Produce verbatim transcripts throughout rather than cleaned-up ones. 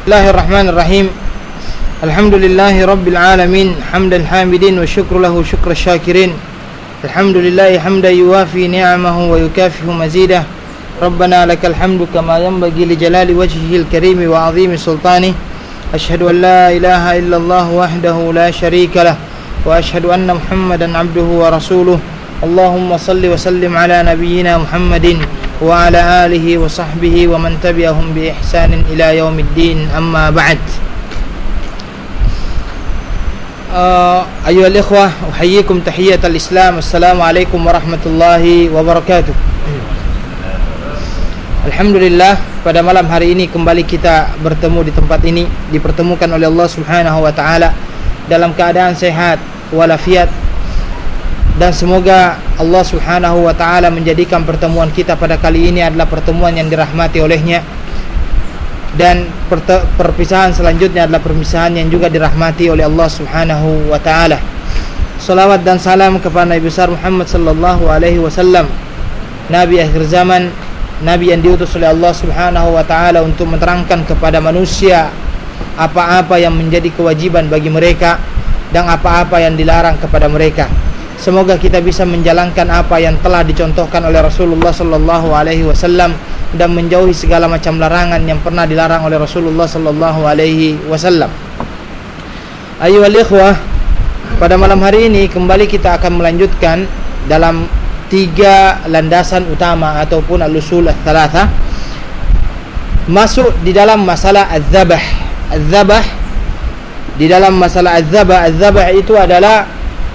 Bismillahirrahmanirrahim. Alhamdulillahi rabbil alamin, hamdan hamidin wa syukru lahu syukra syakirin. Alhamdulillahi hamdan yuwafi ni'amahu wa yukafihu mazidah. Rabbana lakal hamdu kama yanbaghi li jalali wajhihil karimi wa 'azimi sultanih. Asyhadu an la ilaha illallah wahdahu la syarika lah wa asyhadu anna Muhammadan 'abduhu wa rasuluh. Allahumma salli wa sallim ala nabiyyina Muhammadin wa ala alihi wa sahbihi wa man tabi'ahum bi ihsanin ila yaumiddin, amma ba'd. uh, Ayuhal ikhwah, uhayyikum tahiyatal islam. Assalamualaikum warahmatullahi wabarakatuh. Alhamdulillah, pada malam hari ini kembali kita bertemu di tempat ini, dipertemukan oleh Allah Subhanahu wa taala dalam keadaan sehat walafiat. Dan semoga Allah Subhanahu wa taala menjadikan pertemuan kita pada kali ini adalah pertemuan yang dirahmati olehnya, dan perpisahan selanjutnya adalah perpisahan yang juga dirahmati oleh Allah Subhanahu wa taala. Salawat dan salam kepada Nabi besar Muhammad sallallahu alaihi wasallam, nabi akhir zaman, nabi yang diutus oleh Allah Subhanahu wa taala untuk menerangkan kepada manusia apa-apa yang menjadi kewajiban bagi mereka dan apa-apa yang dilarang kepada mereka. Semoga kita bisa menjalankan apa yang telah dicontohkan oleh Rasulullah sallallahu alaihi wasallam dan menjauhi segala macam larangan yang pernah dilarang oleh Rasulullah sallallahu alaihi wasallam. Ayyuhal ikhwah, pada malam hari ini kembali kita akan melanjutkan dalam tiga landasan utama ataupun al-usul ats-tsalatsa, masuk di dalam masalah az-zabah. Az-zabah, di dalam masalah az-zabah, az-zabah itu adalah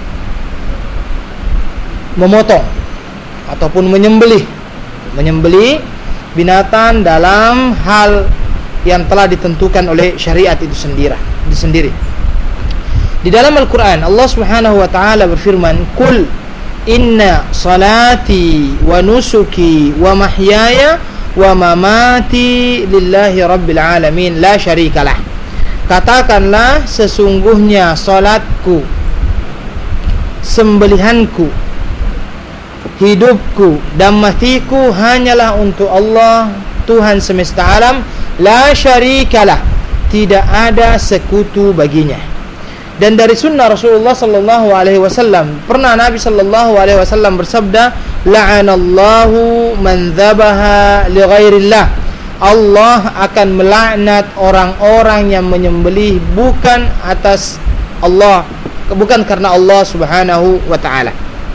memotong ataupun menyembelih menyembelih binatang dalam hal yang telah ditentukan oleh syariat itu sendiri sendiri. Di dalam Al-Qur'an Allah Subhanahu wa taala berfirman, "Qul inna salati wa nusuki wa mahyaya wa mamati lillahi rabbil alamin la syarikalah." Katakanlah, sesungguhnya salatku, sembelihanku, hidupku dan matiku hanyalah untuk Allah, Tuhan semesta alam, la syarikalah, tidak ada sekutu baginya. Dan dari sunnah Rasulullah sallallahu alaihi wasallam, pernah Nabi sallallahu alaihi wasallam bersabda, la'anallahu man dzabaha li ghairillah. Allah akan melaknat orang-orang yang menyembelih bukan atas Allah, bukan karena Allah Subhanahu wa taala.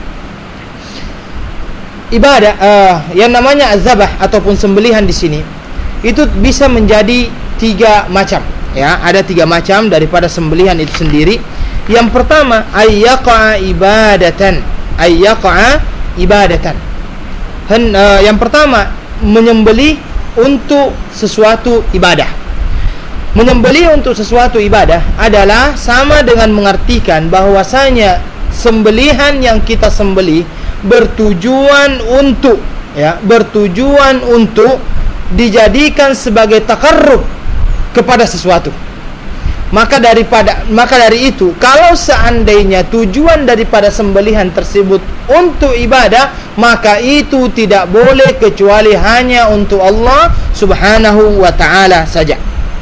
Ibadah uh, yang namanya az-zabah ataupun sembelihan di sini itu bisa menjadi tiga macam, ya, ada tiga macam daripada sembelihan itu sendiri. Yang pertama, ayyaqa ibadatan, ayyaqa ibadatan. Hen, uh, yang pertama, menyembelih untuk sesuatu ibadah. Menyembelih untuk sesuatu ibadah adalah sama dengan mengartikan bahwasanya sembelihan yang kita sembelih bertujuan untuk ya bertujuan untuk dijadikan sebagai takarrub kepada sesuatu. Maka daripada maka dari itu, kalau seandainya tujuan daripada sembelihan tersebut untuk ibadah, maka itu tidak boleh kecuali hanya untuk Allah Subhanahu wa taala saja.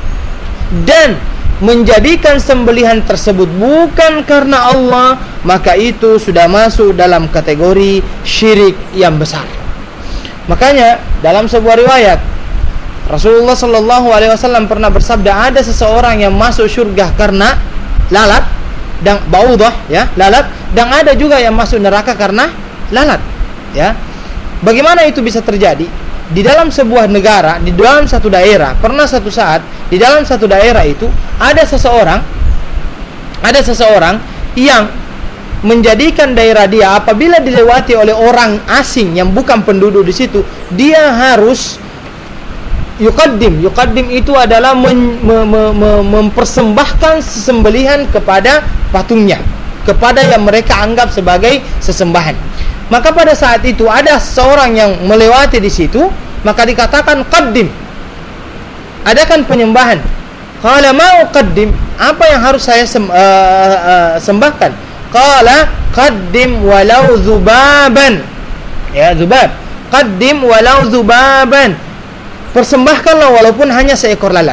Dan menjadikan sembelihan tersebut bukan karena Allah, maka itu sudah masuk dalam kategori syirik yang besar. Makanya dalam sebuah riwayat Rasulullah sallallahu alaihi wasallam pernah bersabda, ada seseorang yang masuk surga karena lalat dan baudah, ya, lalat, dan ada juga yang masuk neraka karena lalat, ya. Bagaimana itu bisa terjadi? Di dalam sebuah negara, di dalam satu daerah, pernah satu saat di dalam satu daerah itu ada seseorang ada seseorang yang menjadikan daerah dia, apabila dilewati oleh orang asing yang bukan penduduk di situ, dia harus yuqaddim. Yuqaddim itu adalah men, me, me, me, mempersembahkan sesembelihan kepada patungnya, kepada yang mereka anggap sebagai sesembahan. Maka pada saat itu ada seorang yang melewati di situ, maka dikatakan qaddim, adakan penyembahan. Qala ma uqaddim, apa yang harus saya sem, uh, uh, sembahkan? Qala qaddim walau zubaban, ya, zubab. Qaddim walau zubaban, persembahkanlah walaupun hanya seekor lalat.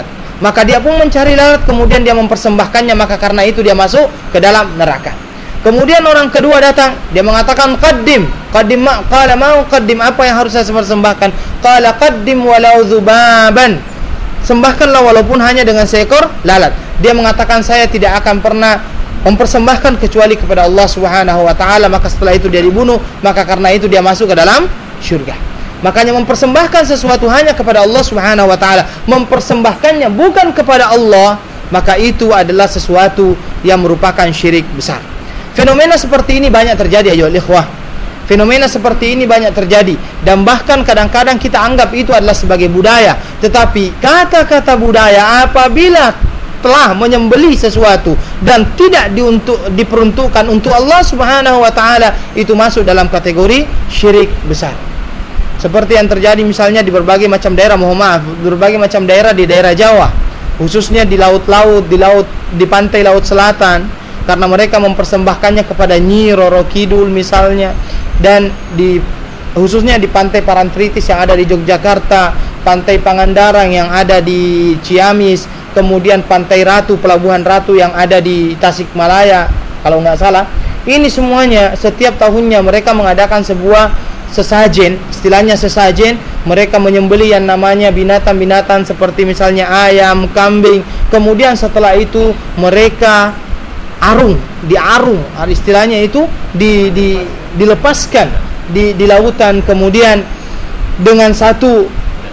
maka dia pun mencari lalat, kemudian dia mempersembahkannya, maka karena itu dia masuk ke dalam neraka. Kemudian orang kedua datang, dia mengatakan qaddim, qaddim ma, qala mau qaddim, apa yang harus saya persembahkan? Qala qaddim walau dzubaban, sembahkanlah walaupun hanya dengan seekor lalat. Dia mengatakan saya tidak akan pernah mempersembahkan kecuali kepada Allah Subhanahu wa taala, maka setelah itu dia dibunuh, maka karena itu dia masuk ke dalam syurga. Makanya mempersembahkan sesuatu hanya kepada Allah Subhanahu wa taala, mempersembahkannya bukan kepada Allah, maka itu adalah sesuatu yang merupakan syirik besar. Fenomena seperti ini banyak terjadi ayo ikhwah. Fenomena seperti ini banyak terjadi, dan bahkan kadang-kadang kita anggap itu adalah sebagai budaya. Tetapi kata-kata budaya apabila telah menyembelih sesuatu dan tidak diuntuk, diperuntukkan untuk Allah Subhanahu wa taala, itu masuk dalam kategori syirik besar. Seperti yang terjadi misalnya di berbagai macam daerah, mohon maaf, berbagai macam daerah di daerah Jawa, khususnya di laut-laut, di laut, di pantai laut selatan, karena mereka mempersembahkannya kepada Nyi Roro Kidul misalnya, dan di khususnya di pantai Parantritis yang ada di Yogyakarta, pantai Pangandaran yang ada di Ciamis, kemudian pantai Ratu, Pelabuhan Ratu yang ada di Tasikmalaya kalau nggak salah. Ini semuanya setiap tahunnya mereka mengadakan sebuah sesajen, istilahnya sesajen. Mereka menyembelih yang namanya binatang-binatang seperti misalnya ayam, kambing. Kemudian setelah itu mereka arung, diarung, istilahnya itu di, di, dilepaskan di, di lautan, kemudian dengan satu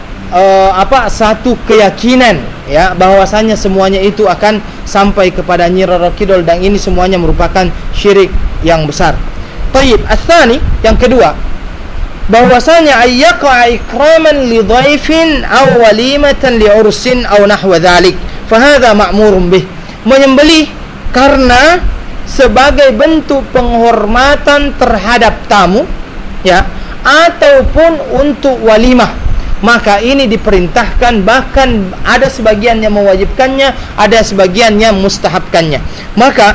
uh, apa satu keyakinan ya bahwasanya semuanya itu akan sampai kepada Nyi Roro Kidul, dan ini semuanya merupakan syirik yang besar. Tayyib, ats-tsani, yang kedua, bahwasanya ayyaqa ikraman li dhaifin aw walimatan li ursin aw nahwa dzalik, fa hadza ma'murun bih. Menyembelih karena sebagai bentuk penghormatan terhadap tamu ya, ataupun untuk walimah, maka ini diperintahkan, bahkan ada sebagian yang mewajibkannya, ada sebagian yang mustahabkannya. Maka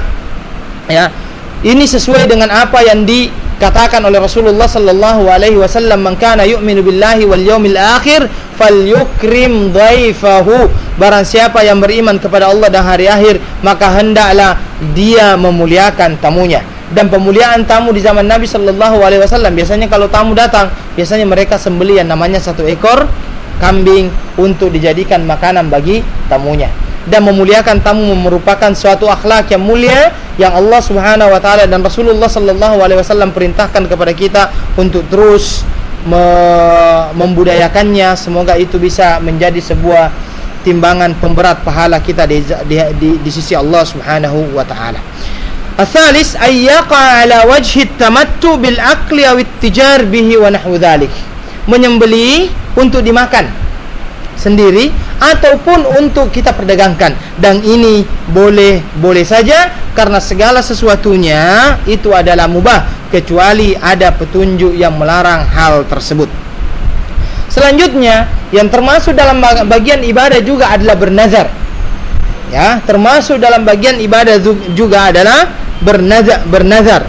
ya, ini sesuai dengan apa yang dikatakan oleh Rasulullah sallallahu alaihi wasallam, man kana yu'minu billahi wal yawmil akhir falyukrim dhaifahu. Barang siapa yang beriman kepada Allah dan hari akhir, maka hendaklah dia memuliakan tamunya. Dan pemuliaan tamu di zaman Nabi sallallahu alaihi wasallam, biasanya kalau tamu datang, biasanya mereka sembelih yang namanya satu ekor kambing untuk dijadikan makanan bagi tamunya. Dan memuliakan tamu merupakan suatu akhlak yang mulia yang Allah Subhanahu wa taala dan Rasulullah sallallahu alaihi wasallam perintahkan kepada kita untuk terus me- membudayakannya. Semoga itu bisa menjadi sebuah timbangan pemberat pahala kita di, di, di, di sisi Allah Subhanahu wa taala. Ats-tsalis ayyaqa ala wajhi at-tamattu bil aqli aw at-tijar bihi wa nahwu dzalik. Menyembelih untuk dimakan sendiri ataupun untuk kita perdagangkan, dan ini boleh-boleh saja karena segala sesuatunya itu adalah mubah kecuali ada petunjuk yang melarang hal tersebut. Selanjutnya yang termasuk dalam bagian ibadah juga adalah bernazar. Ya, termasuk dalam bagian ibadah juga adalah bernazar, bernazar.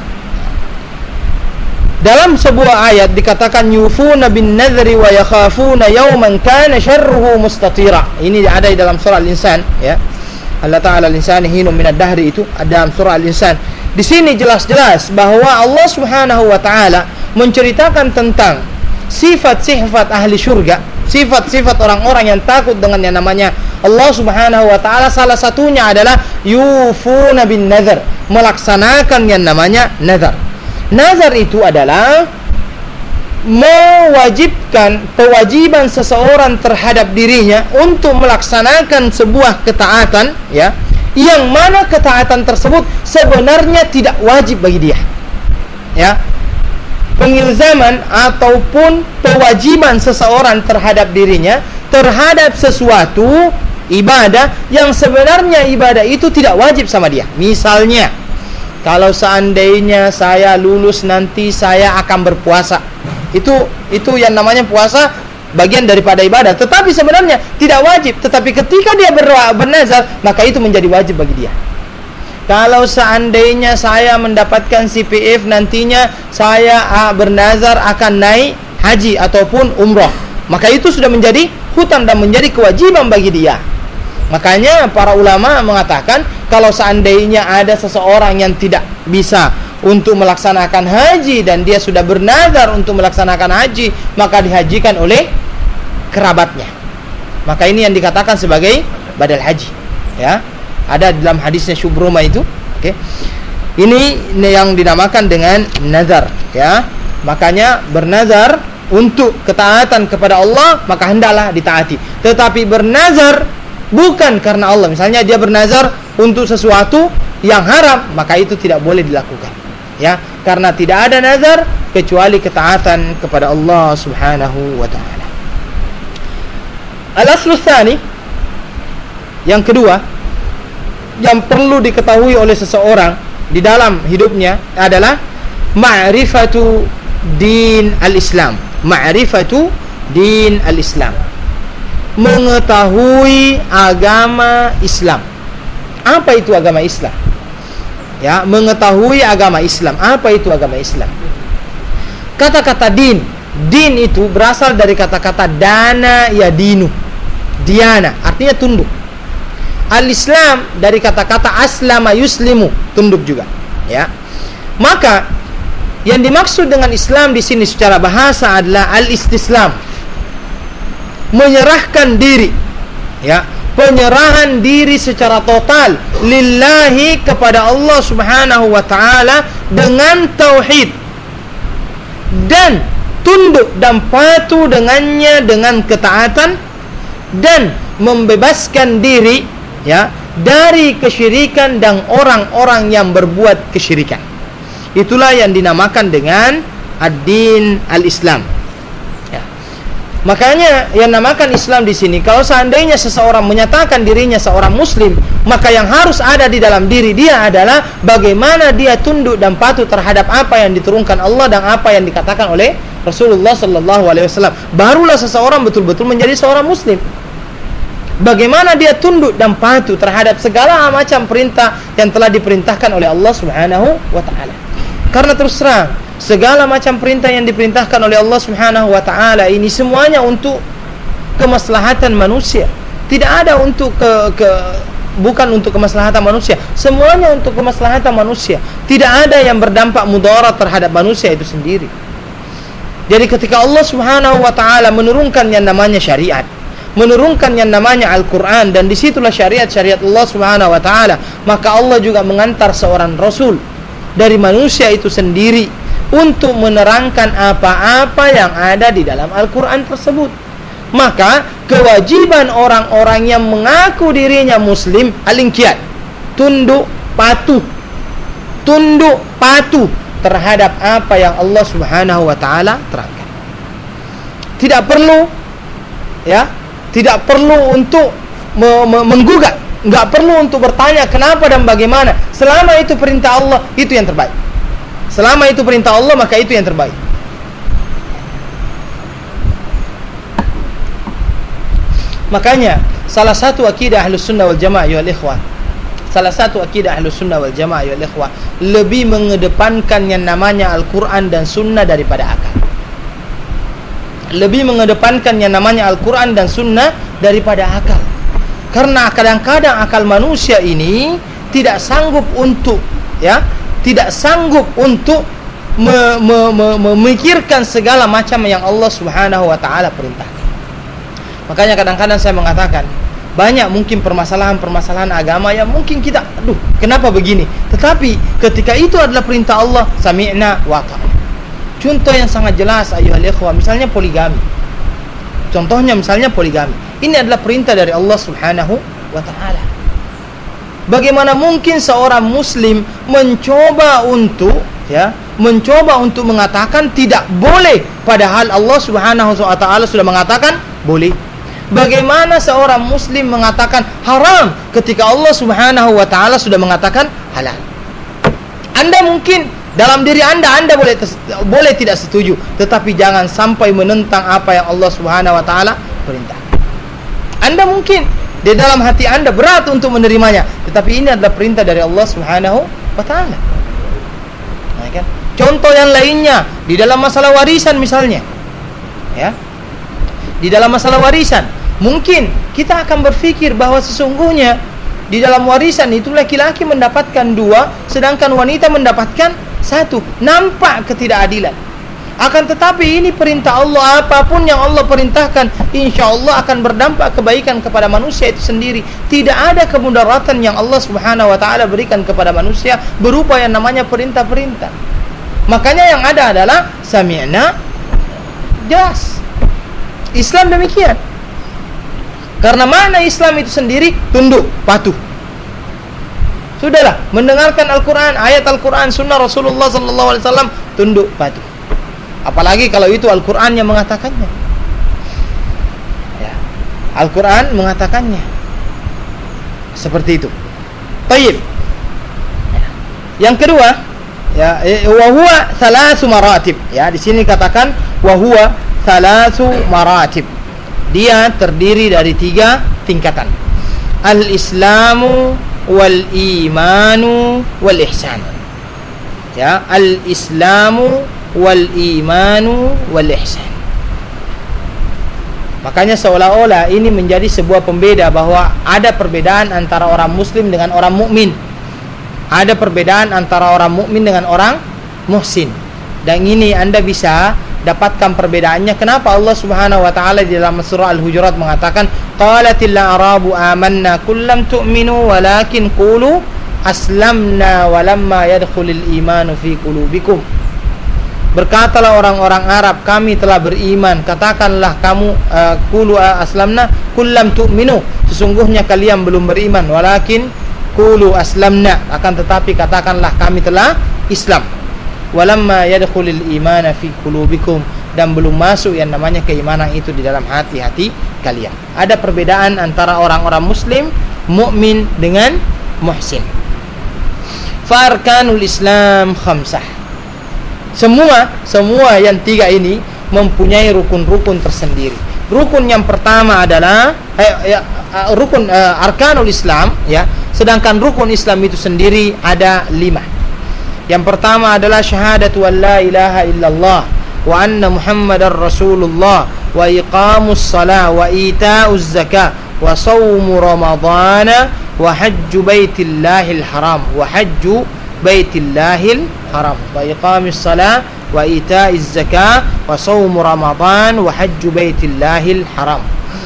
Dalam sebuah ayat dikatakan yufuna bin nadhri wa yakhafuna yawman kana syarruhu mustatira. Ini ada di dalam surah Al-Insan ya. Allah Ta'ala al-insani hinum minad dahri, itu ada dalam surah Al-Insan. Di sini jelas-jelas bahwa Allah Subhanahu wa taala menceritakan tentang sifat-sifat ahli syurga, sifat-sifat orang-orang yang takut dengan yang namanya Allah Subhanahu wa taala. Salah satunya adalah yufuna bin nadhar, melaksanakan yang namanya nazar. Nazar itu adalah mewajibkan kewajiban seseorang terhadap dirinya untuk melaksanakan sebuah ketaatan ya, yang mana ketaatan tersebut sebenarnya tidak wajib bagi dia. Ya. Pengilzaman ataupun kewajiban seseorang terhadap dirinya terhadap sesuatu ibadah yang sebenarnya ibadah itu tidak wajib sama dia. Misalnya, kalau seandainya saya lulus nanti saya akan berpuasa, itu itu yang namanya puasa bagian daripada ibadah, tetapi sebenarnya tidak wajib. Tetapi ketika dia ber- bernazar, maka itu menjadi wajib bagi dia. Kalau seandainya saya mendapatkan C P F nantinya saya uh, bernazar akan naik haji ataupun umrah, maka itu sudah menjadi hutang dan menjadi kewajiban bagi dia. Makanya para ulama mengatakan kalau seandainya ada seseorang yang tidak bisa untuk melaksanakan haji dan dia sudah bernazar untuk melaksanakan haji, maka dihajikan oleh kerabatnya. Maka ini yang dikatakan sebagai badal haji, ya. Ada dalam hadisnya Syubruma itu, oke. Okay. Ini yang dinamakan dengan nazar, ya. Makanya bernazar untuk ketaatan kepada Allah, maka hendaklah ditaati. Tetapi bernazar bukan karena Allah, misalnya dia bernazar untuk sesuatu yang haram, maka itu tidak boleh dilakukan, ya. Karena tidak ada nazar kecuali ketaatan kepada Allah Subhanahu wa taala. Al-aslu tsani, yang kedua yang perlu diketahui oleh seseorang di dalam hidupnya adalah ma'rifatu din al-Islam. Ma'rifatu din al-Islam, mengetahui agama Islam. Apa itu agama Islam? Ya, mengetahui agama Islam. Apa itu agama Islam? Kata-kata din, din itu berasal dari kata-kata dana ya dinu. Diana artinya tunduk. Al-Islam dari kata-kata aslama yuslimu, tunduk juga, ya. Maka yang dimaksud dengan Islam di sini secara bahasa adalah al-istislam, menyerahkan diri, ya, penyerahan diri secara total lillahi kepada Allah Subhanahu wa taala dengan tauhid, dan tunduk dan patuh dengannya dengan ketaatan, dan membebaskan diri, ya, dari kesyirikan dan orang-orang yang berbuat kesyirikan. Itulah yang dinamakan dengan ad-din al-Islam. Ya. Makanya yang namakan Islam di sini, kalau seandainya seseorang menyatakan dirinya seorang muslim, maka yang harus ada di dalam diri dia adalah bagaimana dia tunduk dan patuh terhadap apa yang diturunkan Allah dan apa yang dikatakan oleh Rasulullah sallallahu alaihi wasallam. Barulah seseorang betul-betul menjadi seorang muslim. Bagaimana dia tunduk dan patuh terhadap segala macam perintah yang telah diperintahkan oleh Allah Subhanahu wa taala. Karena terus terang, segala macam perintah yang diperintahkan oleh Allah Subhanahu wa taala ini semuanya untuk kemaslahatan manusia. Tidak ada untuk ke, ke bukan untuk kemaslahatan manusia, semuanya untuk kemaslahatan manusia. Tidak ada yang berdampak mudarat terhadap manusia itu sendiri. Jadi ketika Allah Subhanahu wa taala menurunkan yang namanya syariat, menurunkan yang namanya Al-Quran, dan disitulah syariat-syariat Allah Subhanahu wa ta'ala, maka Allah juga mengantar seorang Rasul dari manusia itu sendiri untuk menerangkan apa-apa yang ada di dalam Al-Quran tersebut. Maka kewajiban orang-orang yang mengaku dirinya muslim al-inqiyad, tunduk patuh, tunduk patuh terhadap apa yang Allah Subhanahu wa ta'ala terangkan. Tidak perlu, ya, tidak perlu untuk me- me- menggugat, nggak perlu untuk bertanya kenapa dan bagaimana. Selama itu perintah Allah, itu yang terbaik. Selama itu perintah Allah, maka itu yang terbaik. Makanya salah satu akidah Ahlus Sunnah wal Jamaah ya ikhwah, salah satu akidah Ahlus Sunnah wal Jamaah ya ikhwah, lebih mengedepankan yang namanya Al-Quran dan Sunnah daripada akal. Lebih mengedepankan yang namanya Al-Quran dan Sunnah daripada akal. Karena kadang-kadang akal manusia ini tidak sanggup untuk, ya, tidak sanggup untuk me- me- me- memikirkan segala macam yang Allah Subhanahu wa ta'ala perintahkan. Makanya kadang-kadang saya mengatakan, banyak mungkin permasalahan-permasalahan agama yang mungkin kita, aduh, kenapa begini? Tetapi ketika itu adalah perintah Allah, sami'na wa ta'ala. Contoh yang sangat jelas ayuhal ikhwah, misalnya poligami. Contohnya misalnya poligami. Ini adalah perintah dari Allah Subhanahu wa ta'ala. Bagaimana mungkin seorang muslim mencoba untuk, ya, mencoba untuk mengatakan tidak boleh, padahal Allah Subhanahu wa ta'ala sudah mengatakan boleh. Bagaimana seorang muslim mengatakan haram ketika Allah Subhanahu wa ta'ala sudah mengatakan halal? Anda mungkin dalam diri anda, anda boleh boleh tidak setuju, tetapi jangan sampai menentang apa yang Allah Subhanahu wa ta'ala perintah. Anda mungkin di dalam hati anda berat untuk menerimanya, tetapi ini adalah perintah dari Allah Subhanahu wa ta'ala. Nah, kan? Contoh yang lainnya di dalam masalah warisan misalnya, ya, di dalam masalah warisan, Mungkin kita akan berpikir bahwa sesungguhnya di dalam warisan itu laki-laki mendapatkan dua, sedangkan wanita mendapatkan satu. Nampak ketidakadilan. Akan tetapi ini perintah Allah, apapun yang Allah perintahkan, insya Allah akan berdampak kebaikan kepada manusia itu sendiri. Tidak ada kemudaratan yang Allah Subhanahu wa taala berikan kepada manusia berupa yang namanya perintah-perintah. Makanya yang ada adalah sami'na, jelas. Islam demikian. Karena makna Islam itu sendiri tunduk, patuh. Sudahlah, mendengarkan Al-Quran, ayat Al-Quran, sunnah Rasulullah sallallahu alaihi wasallam, tunduk, patuh. Apalagi kalau itu Al-Quran yang mengatakannya. Ya. Al-Quran mengatakannya. Seperti itu. Tayyib. Ya. Yang kedua, ya, wa huwa thalasu maratib. Ya, di sini katakan wa huwa thalasu maratib. Dia terdiri dari tiga tingkatan. Al-Islamu wal imanu wal ihsan. Ya, al-Islamu wal imanu wal ihsan. Makanya seolah-olah ini menjadi sebuah pembeda bahwa ada perbedaan antara orang muslim dengan orang mukmin. Ada perbedaan antara orang mukmin dengan orang muhsin. Dan ini Anda bisa dapatkan perbedaannya. Kenapa Allah Subhanahu wa taala di dalam surah Al-Hujurat mengatakan qalatil a'rabu amanna kullam tu'minu walakin qulu aslamna walamma yadkhulul imanu fi qulubikum. Berkatalah orang-orang Arab, kami telah beriman. Katakanlah kamu, qulu uh, aslamna kullam tu'minu, sesungguhnya kalian belum beriman. Walakin qulu aslamna, akan tetapi katakanlah kami telah Islam. Walamma yadkhulul imana fi qulubikum, dan belum masuk yang namanya keimanan itu di dalam hati-hati kalian. Ada perbedaan antara orang-orang muslim, mukmin dengan muhsin. Fa arkanul Islam khamsah. Semua semua yang tiga ini mempunyai rukun-rukun tersendiri. Rukun yang pertama adalah eh, ya, rukun uh, arkanul Islam, ya. Sedangkan rukun Islam itu sendiri ada lima. Yang pertama adalah syahadatu an la ilaha illallah wa anna Muhammadar Rasulullah wa iqamus shalah wa ita'uz zakah wa shaumu ramadhana wa hajju baitillahil haram wa hajju baitillahil haram wa iqamis shalah wa ita'iz zakah wa shaumu ramadhan wa hajju baitillahil haram.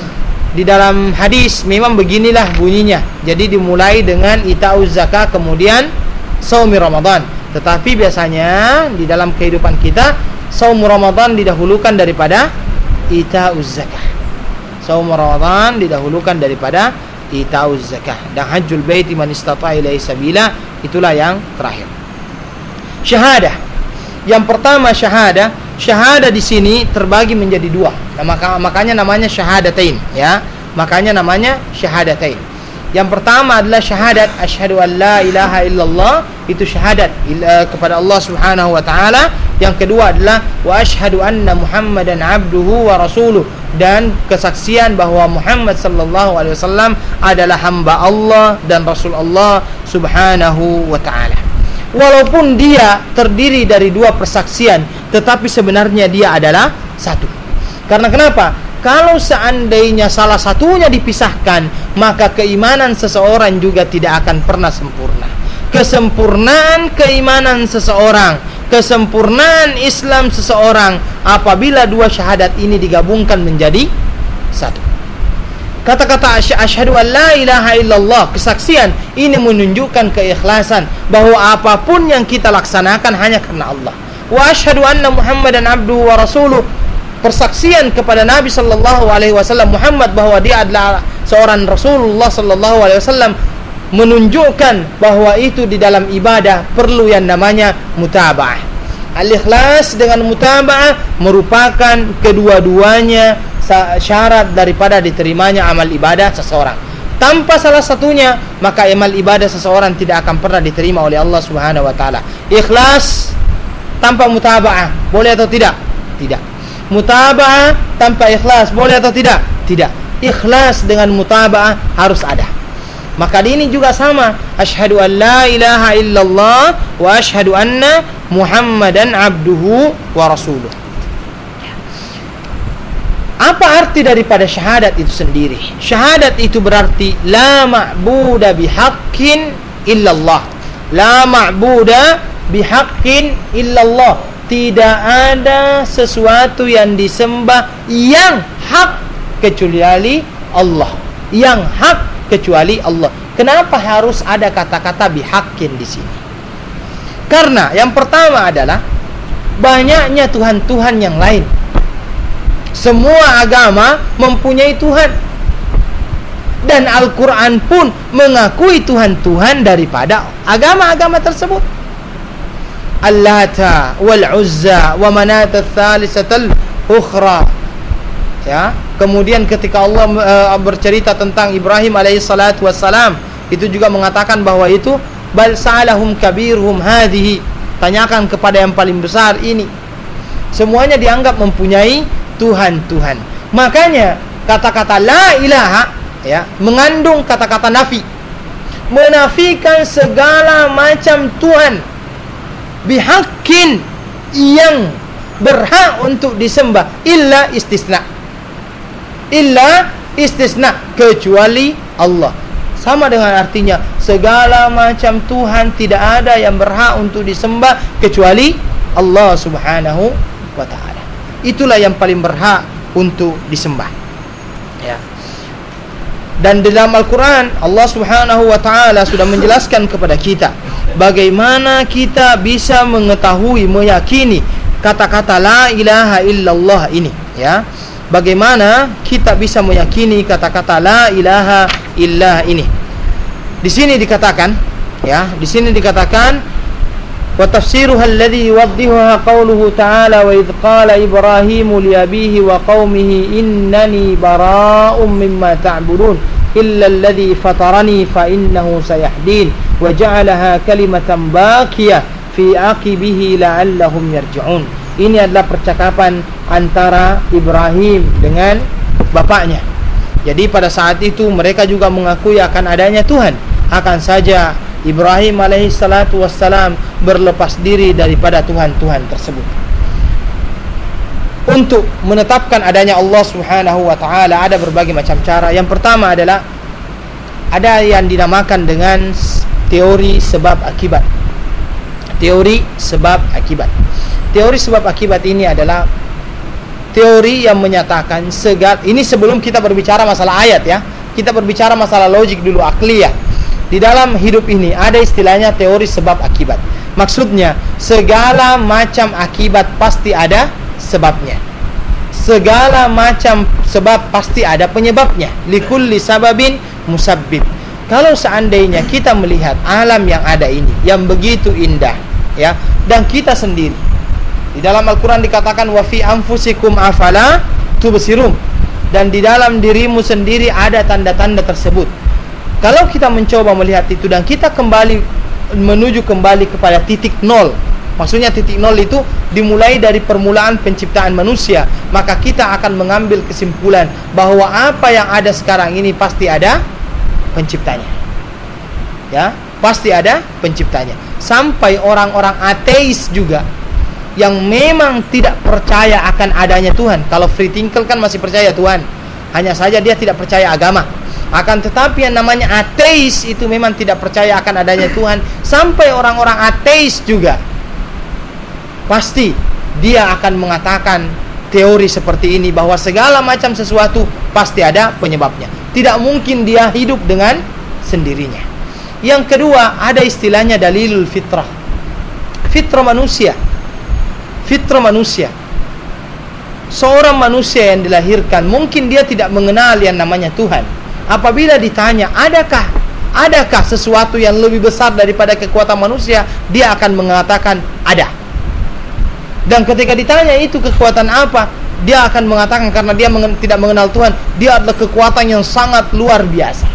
Di dalam hadis memang beginilah bunyinya. Jadi dimulai dengan ita'uz zakah, kemudian shaumi ramadhan. Tetapi biasanya di dalam kehidupan kita shaum ramadhan didahulukan daripada ita'uz zakah. Shaum ramadhan didahulukan daripada ita'uz zakah. Dan hajjul baiti man istata'a ilaihi sabila, itulah yang terakhir. Syahadah. Yang pertama syahadah, syahadah di sini terbagi menjadi dua. Nah, maka makanya namanya syahadatain, ya. Makanya namanya syahadatain. Yang pertama adalah syahadat asyhadu an la ilaha illallah, itu syahadat kepada Allah Subhanahu wa taala. Yang kedua adalah wa asyhadu anna Muhammadan abduhu wa rasuluh, dan kesaksian bahwa Muhammad sallallahu alaihi wasallam adalah hamba Allah dan rasul Allah Subhanahu wa taala. Walaupun dia terdiri dari dua persaksian, tetapi sebenarnya dia adalah satu. Karena kenapa? Kalau seandainya salah satunya dipisahkan, maka keimanan seseorang juga tidak akan pernah sempurna. Kesempurnaan keimanan seseorang, kesempurnaan Islam seseorang apabila dua syahadat ini digabungkan menjadi satu. Kata-kata asyhadu an la ilaha illallah, kesaksian ini menunjukkan keikhlasan bahwa apapun yang kita laksanakan hanya karena Allah. Wa asyhadu anna Muhammadan abduhu wa rasuluh, persaksian kepada Nabi sallallahu alaihi wasallam Muhammad bahwa dia adalah seorang Rasulullah sallallahu alaihi wasallam, menunjukkan bahwa itu di dalam ibadah perlu yang namanya mutaba'ah. Al-ikhlas dengan mutaba'ah merupakan kedua-duanya syarat daripada diterimanya amal ibadah seseorang. Tanpa salah satunya, maka amal ibadah seseorang tidak akan pernah diterima oleh Allah Subhanahu wa taala. Ikhlas tanpa mutaba'ah boleh atau tidak? Tidak. Mutaba'ah tanpa ikhlas boleh atau tidak? Tidak. Ikhlas dengan mutaba'ah harus ada. Maka ini juga sama. Asyhadu an la ilaha illallah wa asyhadu anna Muhammadan abduhu wa rasuluh. Apa arti daripada syahadat itu sendiri? Syahadat itu berarti la ma'buda bihaqqin illallah. La ma'buda bihaqqin illallah. Tidak ada sesuatu yang disembah yang hak kecuali Allah. Yang hak kecuali Allah. Kenapa harus ada kata-kata bihaqqin di sini? Karena yang pertama adalah banyaknya Tuhan-Tuhan yang lain. Semua agama mempunyai Tuhan. Dan Al-Quran pun mengakui Tuhan-Tuhan daripada agama-agama tersebut. Al-Lata wal-Uzza wa Manat ats-tsalisatal ukhra. Ya, kemudian ketika Allah uh, bercerita tentang Ibrahim alaihi salatu wassalam, itu juga mengatakan bahwa itu bal sa'alahum kabirhum hadhihi. Tanyakan kepada yang paling besar ini. Semuanya dianggap mempunyai Tuhan-Tuhan. Makanya kata-kata la ilaha ya mengandung kata-kata nafi. Menafikan segala macam Tuhan bihaqqin yang berhak untuk disembah illa istisna. Illa istisna, kecuali Allah. Sama dengan artinya segala macam Tuhan tidak ada yang berhak untuk disembah kecuali Allah Subhanahu wa ta'ala. Itulah yang paling berhak untuk disembah. Ya. Dan di dalam Al-Quran Allah Subhanahu wa ta'ala sudah menjelaskan kepada kita bagaimana kita bisa mengetahui, meyakini kata-kata la ilaha illallah ini, ya. Bagaimana kita bisa meyakini kata-kata la ilaha illallah ini? Di sini dikatakan, ya, di sini dikatakan wa tafsiruha alladhi yuwaddihuha qawluhu ta'ala wa idh qala Ibrahimu li abihi wa qaumihi innani bara'um mimma ta'budun illa alladhi fatarani fa innahu sayahdin wa ja'alaha kalimatan baqiyah fi aqibihi la'allahum yarji'un. Ini adalah percakapan antara Ibrahim dengan bapaknya. Jadi pada saat itu mereka juga mengakui akan adanya Tuhan. Akan saja Ibrahim alaihi salatu wassalam berlepas diri daripada Tuhan-Tuhan tersebut. Untuk menetapkan adanya Allah Subhanahu wa ta'ala ada berbagai macam cara. Yang pertama adalah ada yang dinamakan dengan teori sebab akibat. Teori sebab akibat. Teori sebab akibat ini adalah teori yang menyatakan segala, ini sebelum kita berbicara masalah ayat ya, kita berbicara masalah logik dulu, akliyah. Di dalam hidup ini ada istilahnya teori sebab akibat. Maksudnya segala macam akibat pasti ada sebabnya. Segala macam sebab pasti ada penyebabnya. Likulli sababin musabbib. Kalau seandainya kita melihat alam yang ada ini yang begitu indah ya, dan kita sendiri, di dalam Al-Quran dikatakan wa fi anfusikum afala tubsirun, dan di dalam dirimu sendiri ada tanda-tanda tersebut. Kalau kita mencoba melihat itu dan kita kembali menuju kembali kepada titik nol, maksudnya titik nol itu dimulai dari permulaan penciptaan manusia, maka kita akan mengambil kesimpulan bahwa apa yang ada sekarang ini pasti ada penciptanya. Ya, pasti ada penciptanya. Sampai orang-orang ateis juga yang memang tidak percaya akan adanya Tuhan. Kalau free thinker kan masih percaya Tuhan, hanya saja dia tidak percaya agama. Akan tetapi yang namanya ateis itu memang tidak percaya akan adanya Tuhan. Sampai orang-orang ateis juga pasti dia akan mengatakan teori seperti ini, bahwa segala macam sesuatu pasti ada penyebabnya. Tidak mungkin dia hidup dengan sendirinya. Yang kedua, ada istilahnya dalilul fitrah. Fitrah manusia. Fitrah manusia. Seorang manusia yang dilahirkan mungkin dia tidak mengenal yang namanya Tuhan. Apabila ditanya, adakah adakah sesuatu yang lebih besar daripada kekuatan manusia, dia akan mengatakan ada. Dan ketika ditanya itu kekuatan apa, dia akan mengatakan karena dia mengen- tidak mengenal Tuhan, dia adalah kekuatan yang sangat luar biasa.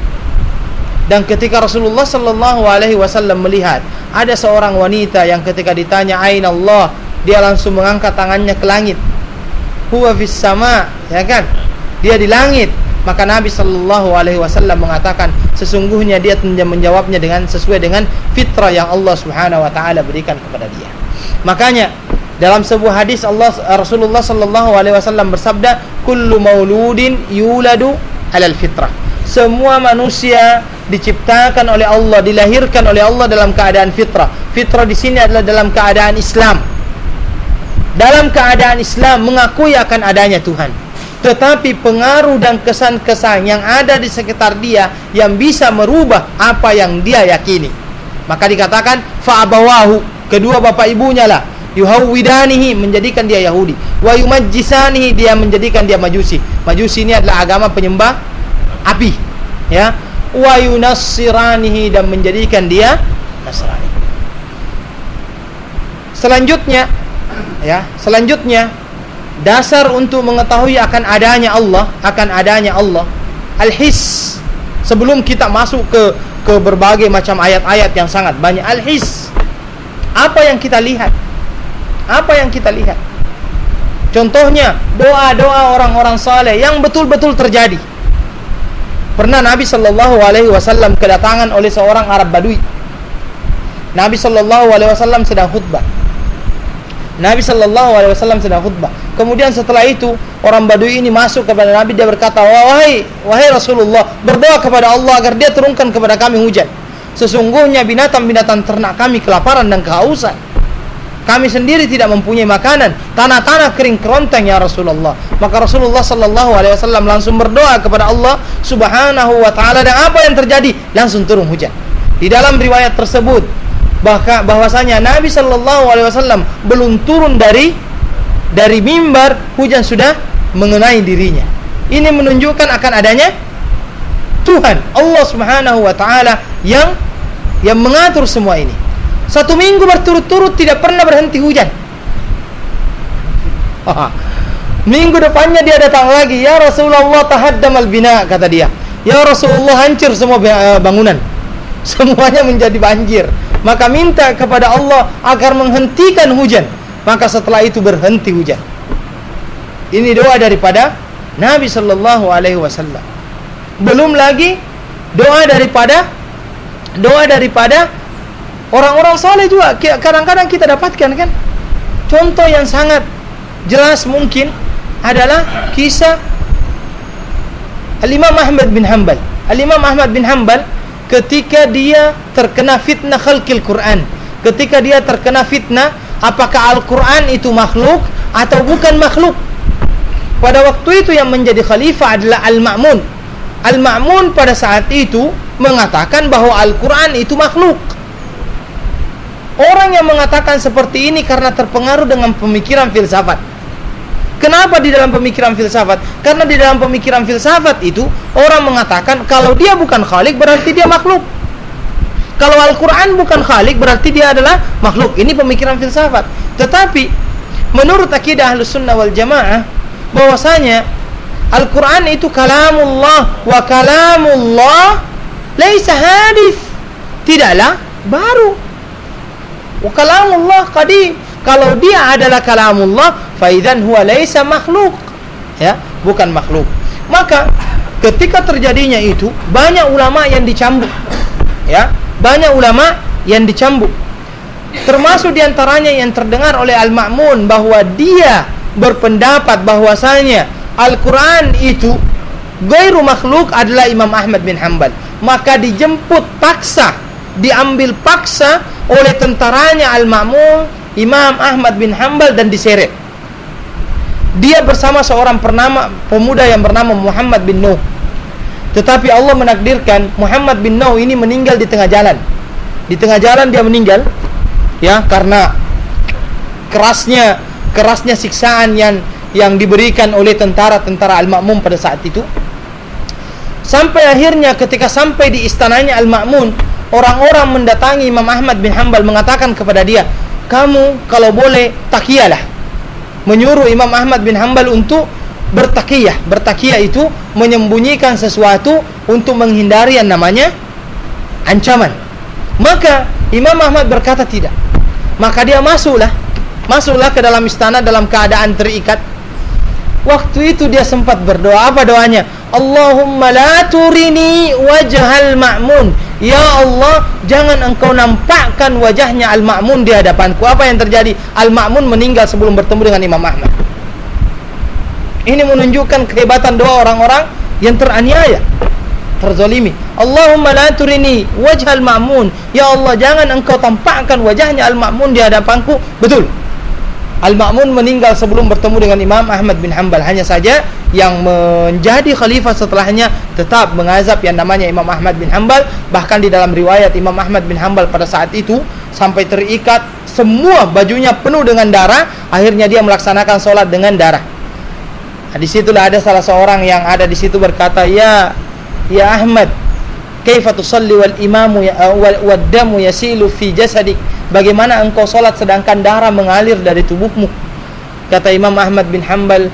Dan ketika Rasulullah sallallahu alaihi wasallam melihat ada seorang wanita yang ketika ditanya aina Allah, dia langsung mengangkat tangannya ke langit. Huwa fis sama, ya kan? Dia di langit. Maka Nabi sallallahu alaihi wasallam mengatakan sesungguhnya dia menjawabnya dengan sesuai dengan fitrah yang Allah Subhanahu wa taala berikan kepada dia. Makanya Dalam sebuah hadis Allah Rasulullah sallallahu alaihi wasallam bersabda, "Kullu mauludin yuladu 'alal fitrah." Semua manusia diciptakan oleh Allah, dilahirkan oleh Allah dalam keadaan fitrah. Fitrah di sini adalah dalam keadaan Islam. Dalam keadaan Islam, mengakui akan adanya Tuhan. Tetapi pengaruh dan kesan-kesan yang ada di sekitar dia yang bisa merubah apa yang dia yakini. Maka dikatakan fa'abawahu, kedua bapak ibunya lah, yuhawwidanihi, menjadikan dia Yahudi, wa yumajjisanihi, dia menjadikan dia Majusi. Majusi ini adalah agama penyembah api, ya. Wa yunassiranihi, dan menjadikan dia Nasrani. Selanjutnya, ya, selanjutnya dasar untuk mengetahui akan adanya Allah, akan adanya Allah, al-his. Sebelum kita masuk ke ke berbagai macam ayat-ayat yang sangat banyak, al-his. Apa yang kita lihat? Apa yang kita lihat? Contohnya doa-doa orang-orang saleh yang betul-betul terjadi. Pernah Nabi sallallahu alaihi wasallam kedatangan oleh seorang Arab Badui. Nabi sallallahu alaihi wasallam sedang khutbah. Nabi sallallahu alaihi wasallam sedang khutbah. Kemudian setelah itu orang Badui ini masuk kepada Nabi, dia berkata, "Wahai wahai Rasulullah, berdoa kepada Allah agar dia turunkan kepada kami hujan. Sesungguhnya binatang-binatang ternak kami kelaparan dan kehausan. Kami sendiri tidak mempunyai makanan, tanah-tanah kering kerontang ya Rasulullah." Maka Rasulullah sallallahu alaihi wasallam langsung berdoa kepada Allah Subhanahu wa taala, dan apa yang terjadi? Langsung turun hujan. Di dalam riwayat tersebut bahkan bahwasanya Nabi sallallahu alaihi wasallam belum turun dari dari mimbar, hujan sudah mengenai dirinya. Ini menunjukkan akan adanya Tuhan Allah Subhanahu wa taala yang yang mengatur semua ini. Satu minggu berturut-turut tidak pernah berhenti hujan. Minggu depannya dia datang lagi, "Ya Rasulullah, tahaddamal bina," kata dia. "Ya Rasulullah, hancur semua bangunan. Semuanya menjadi banjir." Maka minta kepada Allah agar menghentikan hujan. Maka setelah itu berhenti hujan. Ini doa daripada Nabi sallallahu alaihi wasallam. Belum lagi doa daripada doa daripada orang-orang saleh juga. Kadang-kadang kita dapatkan kan. Contoh yang sangat jelas mungkin adalah kisah Al-Imam Ahmad bin Hanbal. Al-Imam Ahmad bin Hanbal ketika dia terkena fitnah khalqil Quran, ketika dia terkena fitnah apakah Al-Quran itu makhluk atau bukan makhluk. Pada waktu itu yang menjadi khalifah adalah Al-Ma'mun. Al-Ma'mun pada saat itu mengatakan bahwa Al-Quran itu makhluk. Orang yang mengatakan seperti ini karena terpengaruh dengan pemikiran filsafat. Kenapa di dalam pemikiran filsafat? Karena di dalam pemikiran filsafat itu orang mengatakan kalau dia bukan khalik berarti dia makhluk. Kalau Al-Quran bukan khalik berarti dia adalah makhluk. Ini pemikiran filsafat. Tetapi menurut akidah Ahlus Sunnah wal Jamaah bahwasanya Al-Quran itu kalamullah, wa kalamullah laisa hadis, tidaklah baru. Wa kalamullah qadim. Kalau dia adalah kalamullah, fa idzan huwa laisa makhluk. Ya, bukan makhluk. Maka ketika terjadinya itu banyak ulama yang dicambuk. Ya, banyak ulama yang dicambuk. Termasuk diantaranya yang terdengar oleh Al-Ma'mun bahwa dia berpendapat bahwasanya Al-Quran itu ghairu makhluk adalah Imam Ahmad bin Hanbal. Maka dijemput paksa, diambil paksa oleh tentaranya Al-Ma'mun Imam Ahmad bin Hanbal dan diseret. Dia bersama seorang pernama pemuda yang bernama Muhammad bin Nuh. Tetapi Allah menakdirkan Muhammad bin Nuh ini meninggal di tengah jalan. Di tengah jalan dia meninggal, ya, karena kerasnya kerasnya siksaan yang yang diberikan oleh tentara-tentara Al-Ma'mun pada saat itu. Sampai akhirnya ketika sampai di istananya Al-Ma'mun, orang-orang mendatangi Imam Ahmad bin Hanbal mengatakan kepada dia, "Kamu kalau boleh takiyalah." Menyuruh Imam Ahmad bin Hanbal untuk bertakiyah. Bertakiyah itu menyembunyikan sesuatu untuk menghindari yang namanya ancaman. Maka Imam Ahmad berkata tidak. Maka dia masuklah, masuklah ke dalam istana dalam keadaan terikat. Waktu itu dia sempat berdoa. Apa doanya? Allahumma la turini wajhal ma'mun. Ya Allah, jangan engkau nampakkan wajahnya Al-Ma'mun di hadapanku. Apa yang terjadi? Al-Ma'mun meninggal sebelum bertemu dengan Imam Ahmad. Ini menunjukkan kehebatan doa orang-orang yang teraniaya, terzalimi. Allahumma la turini wajhal ma'mun. Ya Allah, jangan engkau tampakkan wajahnya Al-Ma'mun di hadapanku. Betul, Al-Ma'mun meninggal sebelum bertemu dengan Imam Ahmad bin Hanbal. Hanya saja yang menjadi khalifah setelahnya tetap mengazab yang namanya Imam Ahmad bin Hanbal. Bahkan di dalam riwayat, Imam Ahmad bin Hanbal pada saat itu sampai terikat, semua bajunya penuh dengan darah. Akhirnya dia melaksanakan sholat dengan darah. Nah, disitulah ada salah seorang yang ada di situ berkata, Ya Ya Ahmad, kaifa tusalli wal imamu ya, uh, wal, wal damu yasilu fi jasadik. Bagaimana engkau solat sedangkan darah mengalir dari tubuhmu? Kata Imam Ahmad bin Hanbal,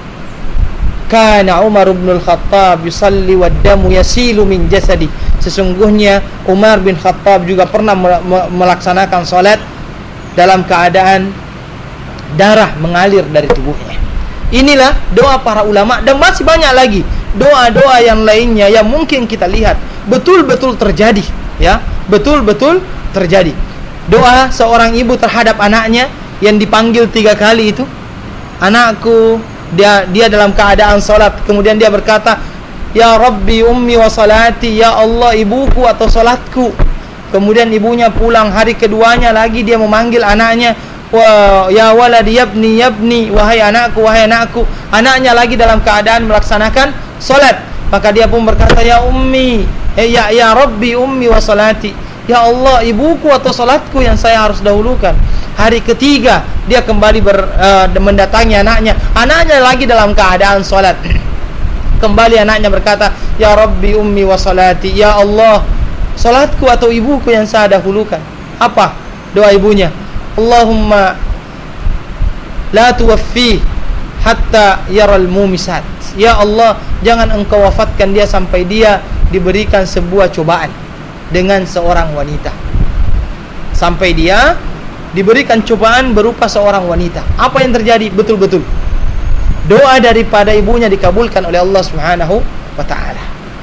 Kana Umar bin Al-Khattab yusalli wad damu yasilu min jasadi. Sesungguhnya Umar bin Khattab juga pernah melaksanakan solat dalam keadaan darah mengalir dari tubuhnya. Inilah doa para ulama, dan masih banyak lagi doa-doa yang lainnya yang mungkin kita lihat betul-betul terjadi, ya, betul-betul terjadi. Doa seorang ibu terhadap anaknya yang dipanggil tiga kali itu, anakku, dia dia dalam keadaan salat, kemudian dia berkata, Ya Rabbi ummi wa salati, ya Allah ibuku atau salatku. Kemudian ibunya pulang, hari keduanya lagi dia memanggil anaknya, Wa ya walad yabni yabni, wahai anakku, wahai anakku. Anaknya lagi dalam keadaan melaksanakan salat, maka dia pun berkata, Ya ummi, eh, ya ya Rabbi ummi wa salati, ya Allah ibuku atau salatku yang saya harus dahulukan. Hari ketiga dia kembali ber, uh, mendatangi anaknya, anaknya lagi dalam keadaan salat. Kembali anaknya berkata, Ya Rabbi ummi wa salati, ya Allah salatku atau ibuku yang saya dahulukan. Apa doa ibunya? Allahumma la tuwaffi hatta yaral mumisat. Ya Allah, jangan engkau wafatkan dia sampai dia diberikan sebuah cobaan dengan seorang wanita. Sampai dia diberikan cobaan berupa seorang wanita. Apa yang terjadi? Betul-betul doa daripada ibunya dikabulkan oleh Allah Subhanahu wa ta'ala.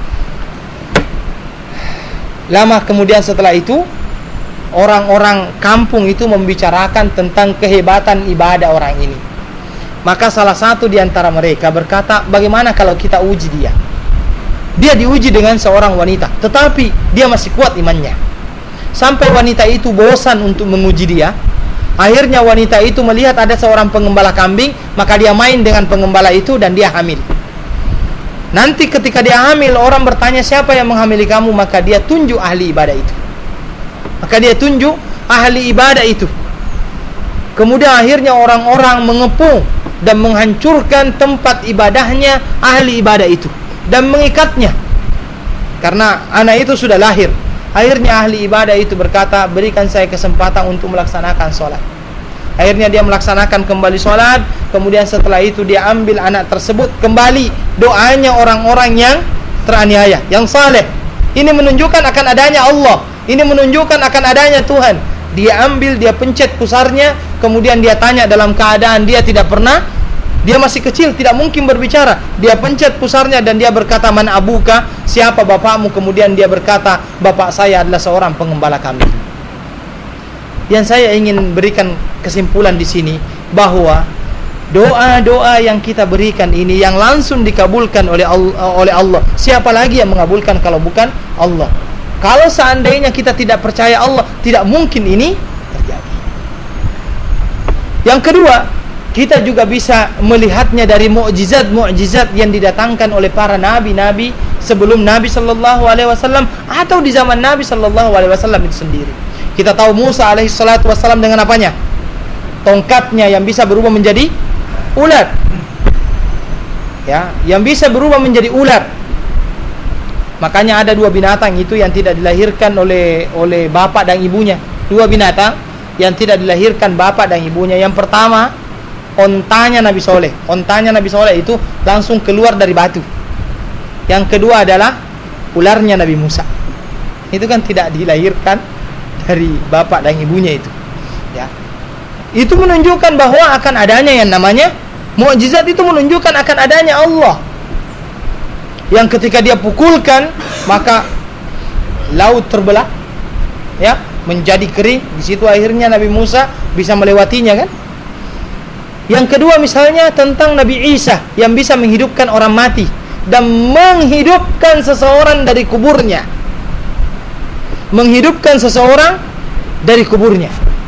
Lama kemudian setelah itu, orang-orang kampung itu membicarakan tentang kehebatan ibadah orang ini. Maka salah satu di antara mereka berkata, bagaimana kalau kita uji dia? Dia diuji dengan seorang wanita, tetapi dia masih kuat imannya. Sampai wanita itu bosan untuk menguji dia. Akhirnya wanita itu melihat ada seorang pengembala kambing, maka dia main dengan pengembala itu dan dia hamil. Nanti ketika dia hamil, orang bertanya, siapa yang menghamili kamu? Maka dia tunjuk ahli ibadah itu. Maka dia tunjuk ahli ibadah itu. Kemudian akhirnya orang-orang mengepung dan menghancurkan tempat ibadahnya ahli ibadah itu dan mengikatnya, karena anak itu sudah lahir. Akhirnya ahli ibadah itu berkata, berikan saya kesempatan untuk melaksanakan sholat. Akhirnya dia melaksanakan kembali sholat. Kemudian setelah itu dia ambil anak tersebut kembali. Doanya orang-orang yang teraniaya, yang saleh. Ini menunjukkan akan adanya Allah. Ini menunjukkan akan adanya Tuhan. Dia ambil, dia pencet pusarnya, kemudian dia tanya dalam keadaan dia tidak pernah, dia masih kecil, tidak mungkin berbicara. Dia pencet pusarnya dan dia berkata, Man abuka, siapa bapakmu? Kemudian dia berkata, bapak saya adalah seorang pengembala kambing. Yang saya ingin berikan kesimpulan di sini, bahwa doa-doa yang kita berikan ini yang langsung dikabulkan oleh Allah, oleh Allah. Siapa lagi yang mengabulkan kalau bukan Allah? Kalau seandainya kita tidak percaya Allah, tidak mungkin ini terjadi. Yang kedua, kita juga bisa melihatnya dari mukjizat-mukjizat yang didatangkan oleh para nabi-nabi sebelum Nabi sallallahu alaihi wasallam atau di zaman Nabi sallallahu alaihi wasallam itu sendiri. Kita tahu Musa alaihi salatu wasallam dengan apanya? Tongkatnya yang bisa berubah menjadi ular. Ya, yang bisa berubah menjadi ular. Makanya ada dua binatang itu yang tidak dilahirkan oleh oleh bapak dan ibunya. Dua binatang yang tidak dilahirkan bapak dan ibunya. Yang pertama, ontanya Nabi Soleh. Ontanya Nabi Soleh itu langsung keluar dari batu. Yang kedua adalah ularnya Nabi Musa. Itu kan tidak dilahirkan dari bapak dan ibunya itu. Ya. Itu menunjukkan bahwa akan adanya yang namanya Mukjizat itu menunjukkan akan adanya Allah. Yang ketika dia pukulkan, maka laut terbelah, ya, menjadi kering. Di situ akhirnya Nabi Musa bisa melewatinya, kan? Yang kedua misalnya tentang Nabi Isa yang bisa menghidupkan orang mati dan menghidupkan seseorang dari kuburnya. Menghidupkan seseorang dari kuburnya.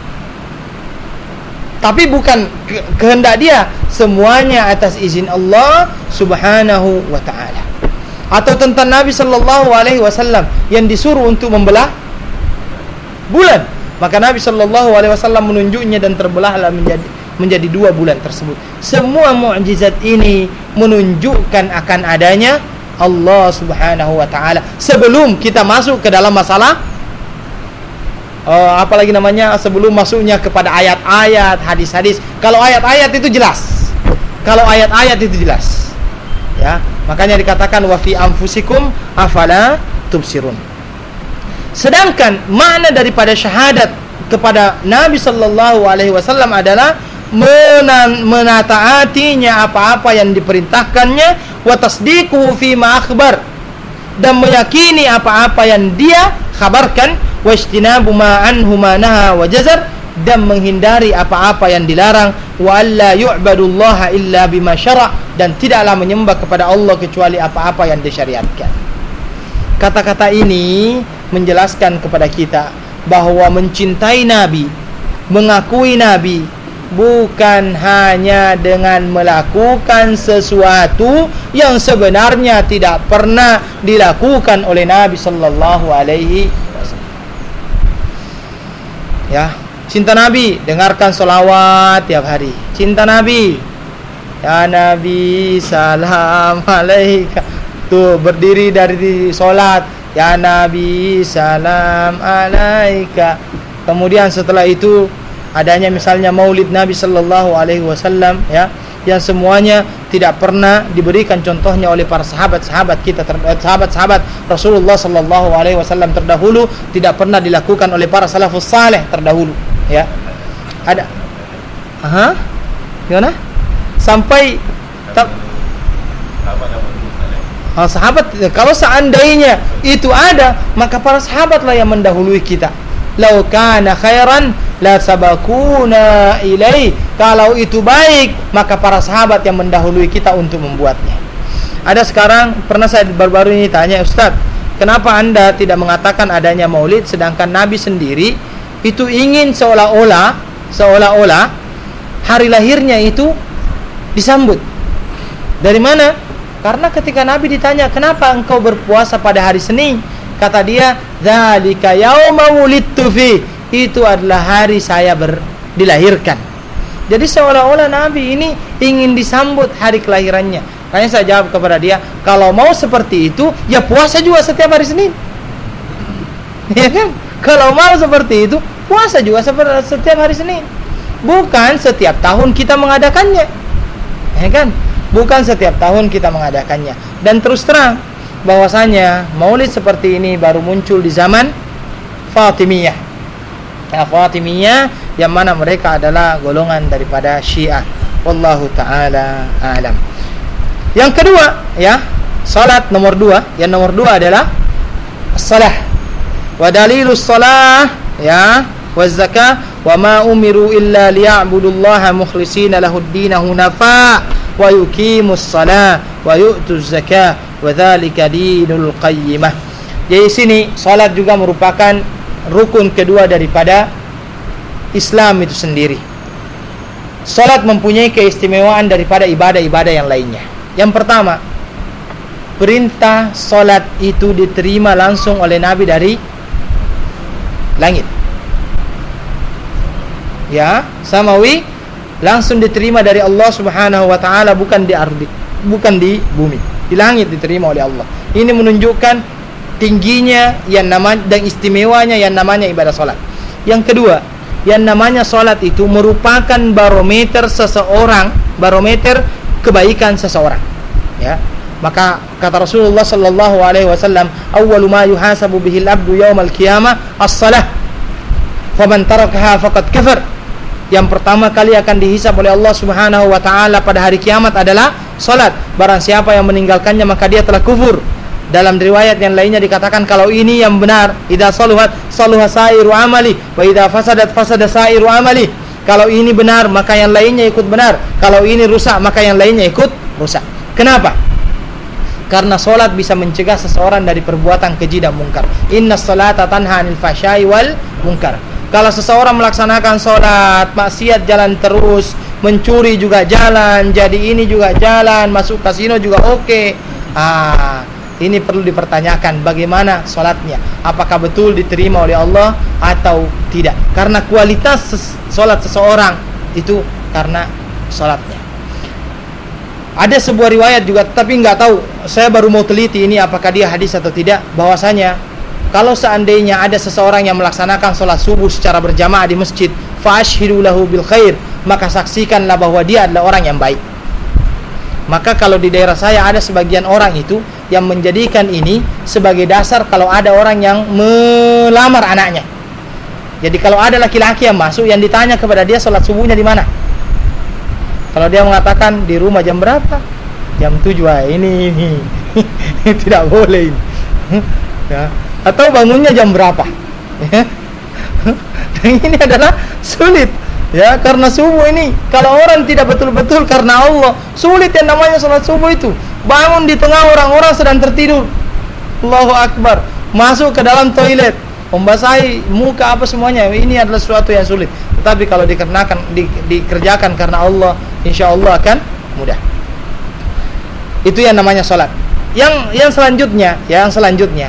Tapi bukan ke- kehendak dia, semuanya atas izin Allah Subhanahu wa taala. Atau tentang Nabi sallallahu alaihi wasallam yang disuruh untuk membelah bulan, maka Nabi sallallahu alaihi wasallam menunjuknya dan terbelahlah menjadi menjadi dua bulan tersebut. Semua mukjizat ini menunjukkan akan adanya Allah Subhanahu wa taala. Sebelum kita masuk ke dalam masalah Uh, apalagi namanya sebelum masuknya kepada ayat-ayat, hadis-hadis. Kalau ayat-ayat itu jelas. Kalau ayat-ayat itu jelas. Ya, makanya dikatakan wa fi anfusikum afala tubsirun. Sedangkan makna daripada syahadat kepada Nabi sallallahu alaihi wasallam adalah menataatinya apa-apa yang diperintahkannya, wa tasdiquhu fi ma akhbar, dan meyakini apa-apa yang dia khabarkan, wajtinabu ma anhu ma naha wa jazar, dan menghindari apa-apa yang dilarang, wa alla yu'badullaha illa bima syara', dan tidaklah menyembah kepada Allah kecuali apa-apa yang disyariatkan. Kata-kata ini menjelaskan kepada kita bahwa mencintai Nabi, mengakui Nabi, bukan hanya dengan melakukan sesuatu yang sebenarnya tidak pernah dilakukan oleh Nabi sallallahu alaihi wasallam. Ya, cinta Nabi, dengarkan solawat tiap hari. Cinta Nabi, ya Nabi salam alaika. Tuh berdiri dari solat, ya Nabi salam alaika. Kemudian setelah itu adanya misalnya maulid Nabi sallallahu alaihi wasallam, ya, yang semuanya tidak pernah diberikan contohnya oleh para sahabat-sahabat kita, sahabat-sahabat Rasulullah sallallahu alaihi wasallam terdahulu, tidak pernah dilakukan oleh para salafus saleh terdahulu, ya. Ada aha gimana? Sampai tak oh, sahabat, kalau seandainya itu ada, maka para sahabatlah yang mendahului kita. Lau kana khairan la sabakuna ilai. Kalau itu baik, maka para sahabat yang mendahului kita untuk membuatnya. Ada sekarang, pernah saya baru-baru ini tanya, Ustaz, kenapa Anda tidak mengatakan adanya maulid, sedangkan Nabi sendiri itu ingin seolah-olah seolah-olah hari lahirnya itu disambut. Dari mana? Karena ketika Nabi ditanya, kenapa engkau berpuasa pada hari Senin? Kata dia, dzalika yauma wulidtu fi, itu adalah hari saya ber, dilahirkan. Jadi seolah-olah Nabi ini ingin disambut hari kelahirannya. Makanya saya jawab kepada dia, kalau mau seperti itu, ya puasa juga setiap hari Senin. Ya kan? Kalau mau seperti itu, puasa juga setiap hari Senin. Bukan setiap tahun kita mengadakannya. Ya kan? Bukan setiap tahun kita mengadakannya. Dan terus terang bahwasanya maulid seperti ini baru muncul di zaman Fatimiyah. Ya, Fatimiyah yang mana mereka adalah golongan daripada Syiah. Wallahu taala alam. Yang kedua, ya, salat nomor dua. Yang nomor dua adalah as-salah. Wa dalilus salah, ya, wa zakah, wa ma umiru illa liya'budullaha mukhlishina lahud-din hunafa wa yuqimus salah wa yu'tuz zakah wa dzalika dinul qayyimah. Jadi sini salat juga merupakan rukun kedua daripada Islam itu sendiri. Salat mempunyai keistimewaan daripada ibadah-ibadah yang lainnya. Yang pertama, perintah salat itu diterima langsung oleh Nabi dari langit. Ya, samawi langsung diterima dari Allah Subhanahu wa taala, bukan di ardi, bukan di bumi. Di langit diterima oleh Allah. Ini menunjukkan tingginya yang namanya dan istimewanya yang namanya ibadah salat. Yang kedua, yang namanya salat itu merupakan barometer seseorang, barometer kebaikan seseorang. Ya. Maka kata Rasulullah sallallahu alaihi wasallam, awwalu ma yuhasabu bihil abdu yaumal qiyamah as-salah. Faman tarakaha faqad kafar. yang pertama kali akan dihisab oleh Allah Subhanahu wa taala pada hari kiamat adalah salat. Barang siapa yang meninggalkannya maka dia telah kufur. Dalam riwayat yang lainnya dikatakan kalau ini yang benar, idza saluhat saluha sairu amali wa idza fasadat fasada sairu amali. Kalau ini benar maka yang lainnya ikut benar. Kalau ini rusak maka yang lainnya ikut rusak. Kenapa? Karena salat bisa mencegah seseorang dari perbuatan keji dan mungkar. Innas salata tanha 'anil fahsya'i wal munkar. Kalau seseorang melaksanakan salat, maksiat jalan terus, mencuri juga jalan, jadi ini juga jalan, masuk kasino juga oke. Okay. Ah, ini perlu dipertanyakan bagaimana salatnya. Apakah betul diterima oleh Allah atau tidak? Karena kualitas ses- salat seseorang itu karena salatnya. Ada sebuah riwayat juga, tapi nggak tahu, saya baru mau teliti ini apakah dia hadis atau tidak, bahwasanya kalau seandainya ada seseorang yang melaksanakan sholat subuh secara berjamaah di masjid, fa'ashhidu lahu bil khair, maka saksikanlah bahwa dia adalah orang yang baik. Maka kalau di daerah saya ada sebagian orang itu yang menjadikan ini sebagai dasar kalau ada orang yang melamar anaknya. Jadi kalau ada laki-laki yang masuk, yang ditanya kepada dia sholat subuhnya di mana? Kalau dia mengatakan di rumah jam berapa? Jam tujuh. Ah, ini ini tidak boleh ini. Ya. Atau bangunnya jam berapa? Ya. Dan ini adalah sulit, ya, karena subuh ini kalau orang tidak betul-betul karena Allah, sulit yang namanya salat subuh itu. Bangun di tengah orang-orang sedang tertidur, Allahu Akbar, masuk ke dalam toilet, membasahi muka apa semuanya, ini adalah sesuatu yang sulit. Tetapi kalau dikenakan di, dikerjakan karena Allah, insya Allah akan mudah. Itu yang namanya salat. Yang yang selanjutnya, ya, yang selanjutnya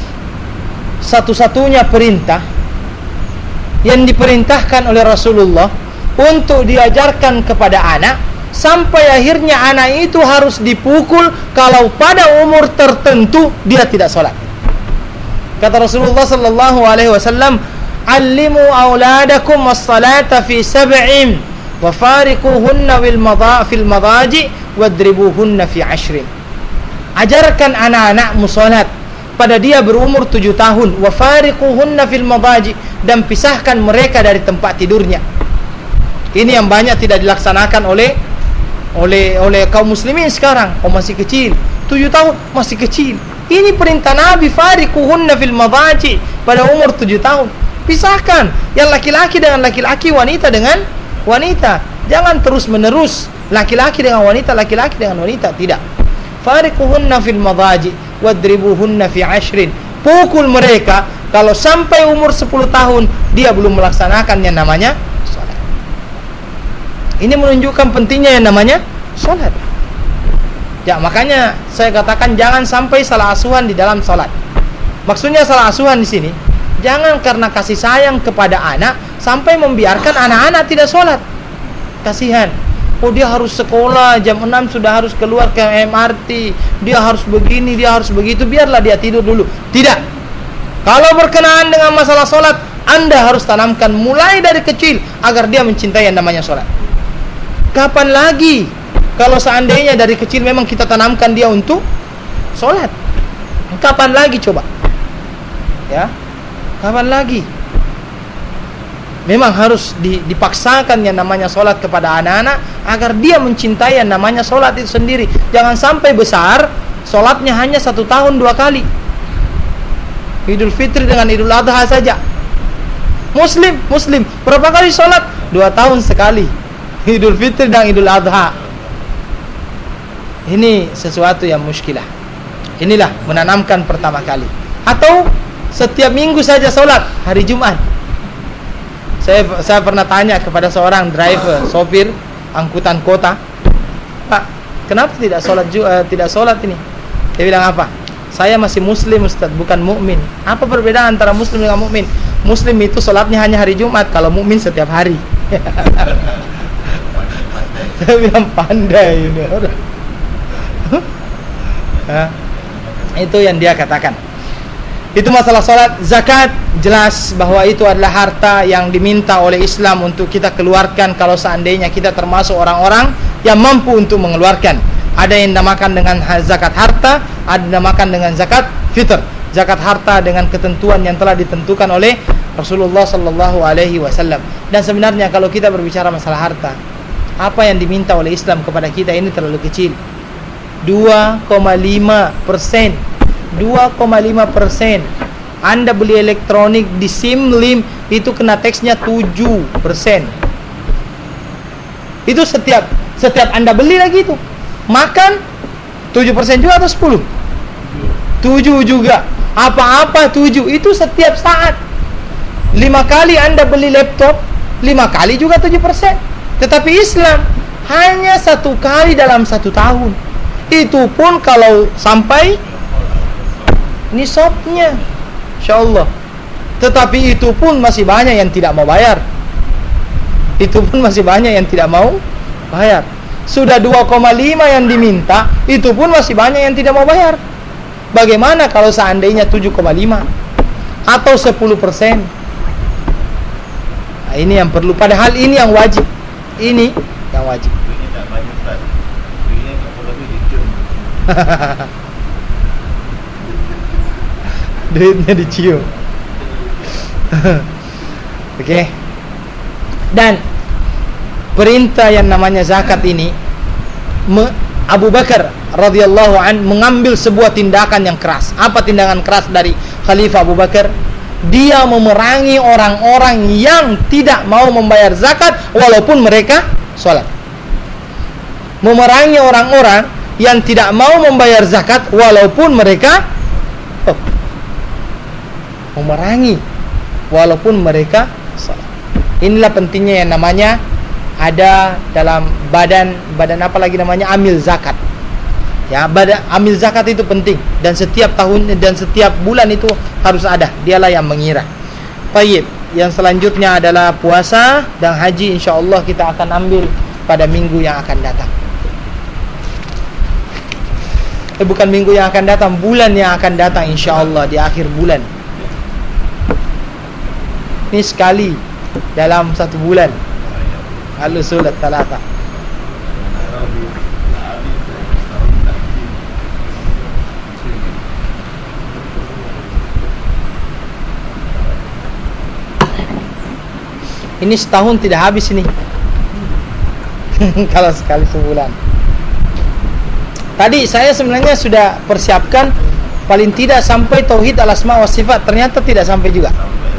satu-satunya perintah yang diperintahkan oleh Rasulullah untuk diajarkan kepada anak sampai akhirnya anak itu harus dipukul kalau pada umur tertentu dia tidak sholat. Kata Rasulullah sallallahu alaihi wasallam, "Allimu auladakum as-salata fi sab'in wa fariquhunna fil madha fil madaji wadribuhunna fi ashrin." Ajarkan anak-anakmu salat pada dia berumur tujuh tahun, wa fariquhunna fil madaji, dan pisahkan mereka dari tempat tidurnya. Ini yang banyak tidak dilaksanakan oleh oleh oleh kaum muslimin sekarang. Oh, masih kecil, tujuh tahun masih kecil. Ini perintah Nabi, fariquhunna fil madaji, pada umur tujuh tahun. Pisahkan yang laki-laki dengan laki-laki, wanita dengan wanita. Jangan terus-menerus laki-laki dengan wanita, laki-laki dengan wanita, tidak. Fariquhunna fil madaji wadribuhunna fi ashrin. Pukul mereka kalau sampai umur sepuluh tahun dia belum melaksanakan yang namanya salat. Ini menunjukkan pentingnya yang namanya salat. Ya, makanya saya katakan jangan sampai salah asuhan di dalam salat. Maksudnya salah asuhan di sini, jangan karena kasih sayang kepada anak sampai membiarkan anak-anak tidak salat. Kasihan. Oh, dia harus sekolah jam enam sudah harus keluar ke M R T, dia harus begini, dia harus begitu, biarlah dia tidur dulu. Tidak. Kalau berkenaan dengan masalah solat, Anda harus tanamkan mulai dari kecil agar dia mencintai yang namanya solat. Kapan lagi kalau seandainya dari kecil memang kita tanamkan dia untuk solat? Kapan lagi coba? Ya, kapan lagi? Memang harus dipaksakan yang namanya solat kepada anak-anak agar dia mencintai yang namanya solat itu sendiri. Jangan sampai besar solatnya hanya satu tahun dua kali. Idul Fitri dengan Idul Adha saja. Muslim, Muslim berapa kali solat? Dua tahun sekali. Idul Fitri dan Idul Adha. Ini sesuatu yang muskilah. Inilah menanamkan pertama kali. Atau setiap minggu saja solat hari Jumat. Saya saya pernah tanya kepada seorang driver, sopir angkutan kota, "Pak, kenapa tidak sholat uh, tidak sholat ini?" Dia bilang apa? "Saya masih muslim, Ustaz, bukan mukmin." Apa perbedaan antara muslim dengan mukmin? Muslim itu sholatnya hanya hari Jumat, kalau mukmin setiap hari. Saya bilang pandai ini orang. Nah, itu yang dia katakan. Itu masalah salat. Zakat, jelas bahwa itu adalah harta yang diminta oleh Islam untuk kita keluarkan kalau seandainya kita termasuk orang-orang yang mampu untuk mengeluarkan. Ada yang dinamakan dengan zakat harta, ada yang dinamakan dengan zakat fitr. Zakat harta dengan ketentuan yang telah ditentukan oleh Rasulullah Sallallahu Alaihi Wasallam. Dan sebenarnya kalau kita berbicara masalah harta, apa yang diminta oleh Islam kepada kita ini terlalu kecil. dua koma lima persen dua koma lima persen. Anda beli elektronik di Simlim itu kena taksnya tujuh persen. Itu setiap setiap Anda beli lagi itu. Makan tujuh persen juga atau sepuluh? tujuh juga. Apa-apa tujuh, itu setiap saat. Lima kali Anda beli laptop, lima kali juga tujuh persen. Tetapi Islam hanya satu kali dalam satu tahun. Itu pun kalau sampai nisabnya, insyaallah. Tetapi itu pun masih banyak yang tidak mau bayar. Itu pun masih banyak yang tidak mau bayar. Sudah dua koma lima yang diminta, itu pun masih banyak yang tidak mau bayar. Bagaimana kalau seandainya tujuh koma lima atau sepuluh persen? Nah, ini yang perlu. Padahal ini yang wajib. Ini yang wajib. Ini tak banyak Ustaz. Ini tak perlu lebih dicium. Duitnya dicium. Oke. Okay. Dan perintah yang namanya zakat ini, Abu Bakar radhiyallahu an mengambil sebuah tindakan yang keras. Apa tindakan keras dari Khalifah Abu Bakar? Dia memerangi orang-orang yang tidak mau membayar zakat walaupun mereka sholat. Memerangi orang-orang yang tidak mau membayar zakat walaupun mereka oh, memerangi walaupun mereka sholat. Inilah pentingnya yang namanya ada dalam badan badan apa lagi namanya amil zakat. Ya, badan amil zakat itu penting dan setiap tahun dan setiap bulan itu harus ada. Dialah yang mengira. Baik, yang selanjutnya adalah puasa dan haji, insyaallah kita akan ambil pada minggu yang akan datang. Eh bukan minggu yang akan datang, bulan yang akan datang insyaallah di akhir bulan. Ini sekali dalam satu bulan. Al-usul at-talata. Ini setahun tidak habis ini. Kalau sekali sebulan. Tadi saya sebenarnya sudah persiapkan paling tidak sampai tauhid al-asma wa sifat, ternyata tidak sampai juga.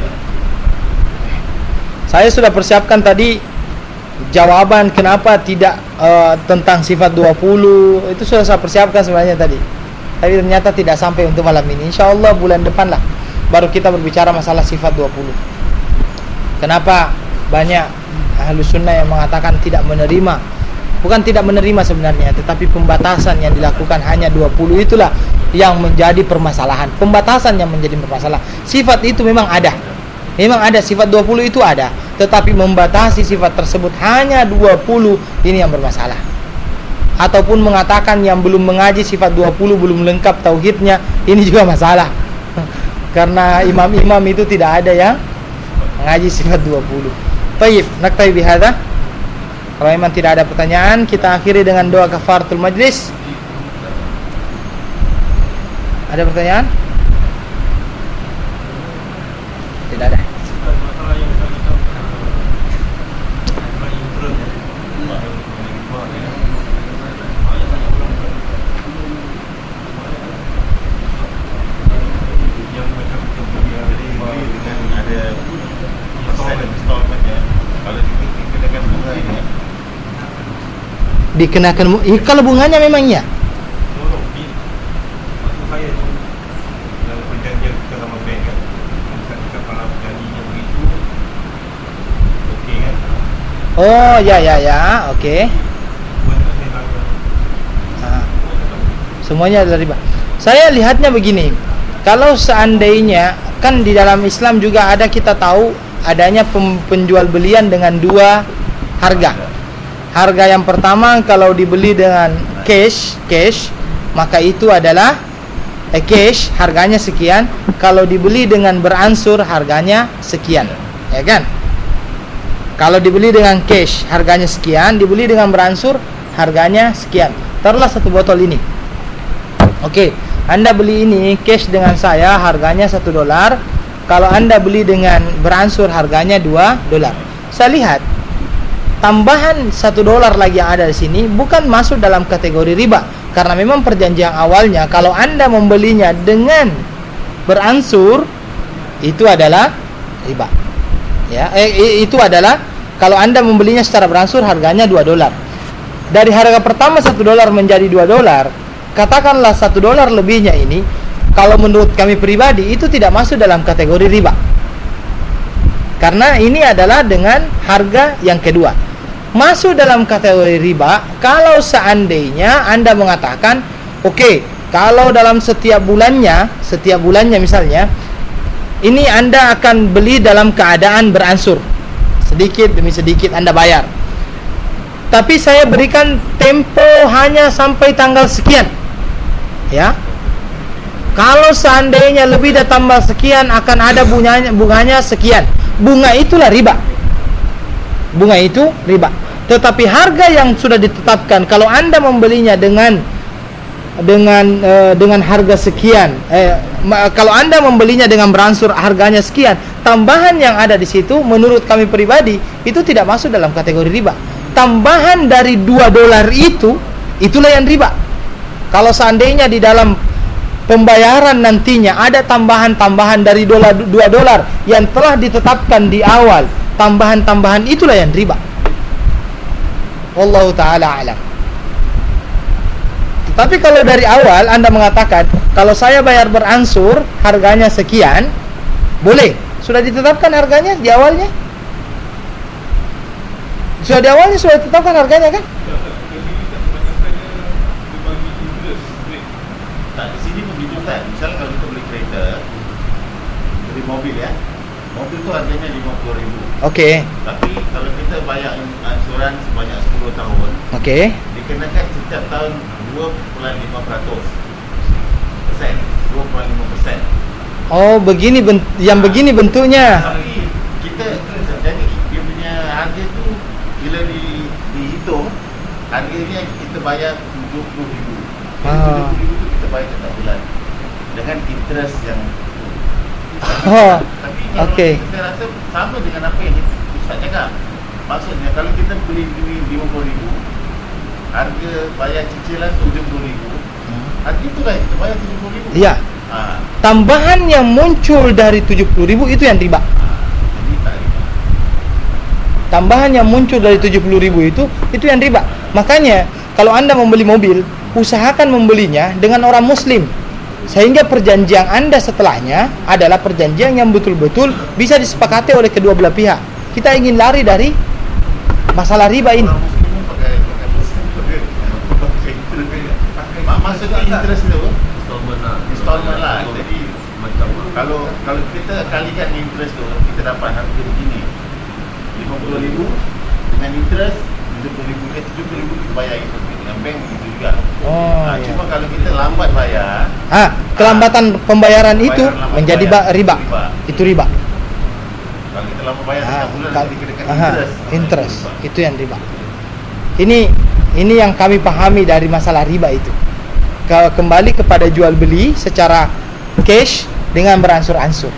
Saya sudah persiapkan tadi jawaban kenapa tidak uh, tentang sifat dua puluh. Itu sudah saya persiapkan sebenarnya tadi. Tapi ternyata tidak sampai untuk malam ini. Insyaallah bulan depan lah baru kita berbicara masalah sifat dua puluh. Kenapa banyak ahlu sunnah yang mengatakan tidak menerima? Bukan tidak menerima sebenarnya, tetapi pembatasan yang dilakukan hanya dua puluh itulah yang menjadi permasalahan. Pembatasan yang menjadi permasalahan. Sifat itu memang ada. Memang ada sifat dua puluh itu ada, tetapi membatasi sifat tersebut hanya dua puluh ini yang bermasalah. Ataupun mengatakan yang belum mengaji sifat dua puluh belum lengkap tauhidnya, ini juga masalah. Karena imam-imam itu tidak ada yang mengaji sifat dua puluh. Baik, naktai bihadza. Kalau memang tidak ada pertanyaan, kita akhiri dengan doa kafaratul majlis. Ada pertanyaan? Tidak ada. Dikenakan eh, kalau bunganya memang iya. Oh ya ya ya, oke. Okay. Nah, semuanya ada riba. Saya lihatnya begini, kalau seandainya kan di dalam Islam juga ada, kita tahu adanya penjual belian dengan dua harga. Harga yang pertama kalau dibeli dengan cash, cash maka itu adalah eh, cash harganya sekian. Kalau dibeli dengan beransur harganya sekian, ya kan? Kalau dibeli dengan cash harganya sekian, dibeli dengan beransur harganya sekian. Taruhlah satu botol ini. Oke, Anda beli ini cash dengan saya harganya satu dolar. kalau Anda beli dengan beransur harganya dua dolar. Saya lihat tambahan satu dolar lagi yang ada di sini bukan masuk dalam kategori riba, karena memang perjanjian awalnya kalau Anda membelinya dengan beransur itu adalah riba. Ya, eh, itu adalah kalau Anda membelinya secara beransur harganya dua dolar. Dari harga pertama satu dolar menjadi dua dolar, katakanlah satu dolar lebihnya ini, kalau menurut kami pribadi itu tidak masuk dalam kategori riba. Karena ini adalah dengan harga yang kedua. Masuk dalam kategori riba kalau seandainya Anda mengatakan, oke, okay, kalau dalam setiap bulannya, setiap bulannya misalnya, ini Anda akan beli dalam keadaan beransur. Sedikit demi sedikit Anda bayar. Tapi saya berikan tempo hanya sampai tanggal sekian. Ya. Kalau seandainya lebih dan tambah sekian akan ada bunganya, bunganya sekian. Bunga itulah riba. Bunga itu riba. Tetapi harga yang sudah ditetapkan, kalau Anda membelinya dengan dengan e, dengan harga sekian, eh, kalau Anda membelinya dengan beransur harganya sekian, tambahan yang ada di situ menurut kami pribadi itu tidak masuk dalam kategori riba. Tambahan dari dua dolar itu, itulah yang riba. Kalau seandainya di dalam pembayaran nantinya ada tambahan-tambahan dari dolar dua dolar yang telah ditetapkan di awal, tambahan-tambahan itulah yang riba. Wallahu taala alam. Tapi kalau dari awal Anda mengatakan, kalau saya bayar beransur harganya sekian, boleh. Sudah ditetapkan harganya di awalnya? Sudah di awalnya sudah ditetapkan harganya kan? Nah, di sini begitu kan. Misalnya kalau kita beli kereta, beli mobil ya, mobil itu harganya lima puluh ribu. Oke. Okay. Tapi kalau kita bayar ansuran sebanyak sepuluh tahun, oke, okay, dikenakan setiap tahun dua koma lima persen. dua koma lima persen. Oh, begini bent yang begini bentuknya. Tapi kita jadi dia punya harga itu bila di, dihitung, harganya kita bayar tujuh puluh ribu. Ah. tujuh puluh ribu itu kita bayar setiap bulan dengan interest yang Oh, tapi kalau okay, saya rasa sama dengan apa yang Ustaz cakap. Maksudnya kalau kita beli duit lima puluh ribu, harga bayar cicilan tujuh puluh ribu, harga itu lah kita bayar tujuh puluh ribu. iya. Ha, Tambahan yang muncul dari tujuh puluh ribu itu yang riba. jadi tak riba. Tambahan yang muncul dari tujuh puluh ribu itu itu yang riba. Makanya kalau Anda membeli mobil, usahakan membelinya dengan orang muslim, sehingga perjanjian Anda setelahnya adalah perjanjian yang betul-betul bisa disepakati oleh kedua belah pihak. Kita ingin lari dari masalah riba ini. Orang muslim pun pakai pakai muslim pakai pakai interest. Mak- Maksudnya interest itu Installment lah. installment lah. Jadi Macam kalau kalau kita kalikan interest tu, kita dapat harga begini, lima puluh ribu dengan interest tujuh puluh ribu, eh, tujuh puluh ribu kita bayar itu dengan bank begitu juga. Oh, Ha, ya. cuma kalau kita lambat bayar, Ah, kelambatan pembayaran Pembayaran itu lambat menjadi bayar, ba- riba. riba. Itu riba. kalau kita lambat bayar Ah, setiap bulan kal- kita kenakan aha, interest. interest Ha, riba. itu yang riba. Ini ini yang kami pahami dari masalah riba itu. Ke- Kembali kepada jual beli secara cash dengan beransur-ansur.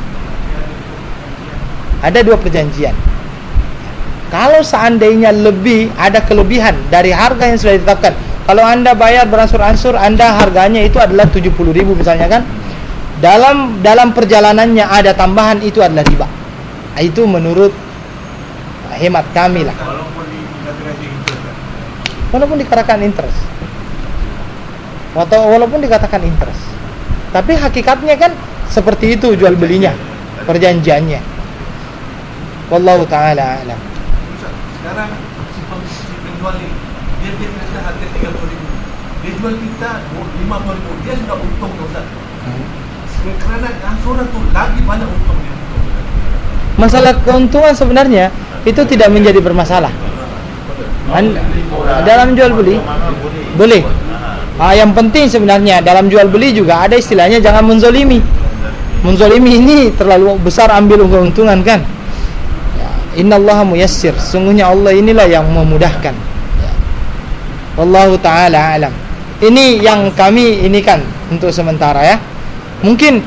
Ada dua perjanjian. Kalau seandainya lebih, ada kelebihan dari harga yang sudah ditetapkan. Kalau Anda bayar beransur-ansur, Anda harganya itu adalah tujuh puluh ribu misalnya kan. Dalam dalam perjalanannya ada tambahan, itu adalah riba. Itu menurut hemat kami lah. walaupun dikatakan interest kan. Walaupun dikatakan interest. Atau walaupun dikatakan interest. Tapi hakikatnya kan seperti itu jual belinya, perjanjiannya. Wallahu taala alam. Ustaz, sekarang si, pem, si penjual ni dia dia kata harga tiga puluh ribu, dia jual kita lima puluh ribu, dia sudah untung tu Ustaz. Hmm. Kerana ansuran tu lagi banyak untungnya. Masalah keuntungan sebenarnya itu tidak menjadi bermasalah. An- dalam jual beli boleh. Ah, yang penting sebenarnya dalam jual beli juga ada istilahnya jangan menzolimi. Menzolimi ini terlalu besar ambil keuntungan kan. Ya, innallaha muyassir. Sungguhnya Allah inilah yang memudahkan. Ya. Wallahu taala alam. Ini yang kami ini kan untuk sementara ya. Mungkin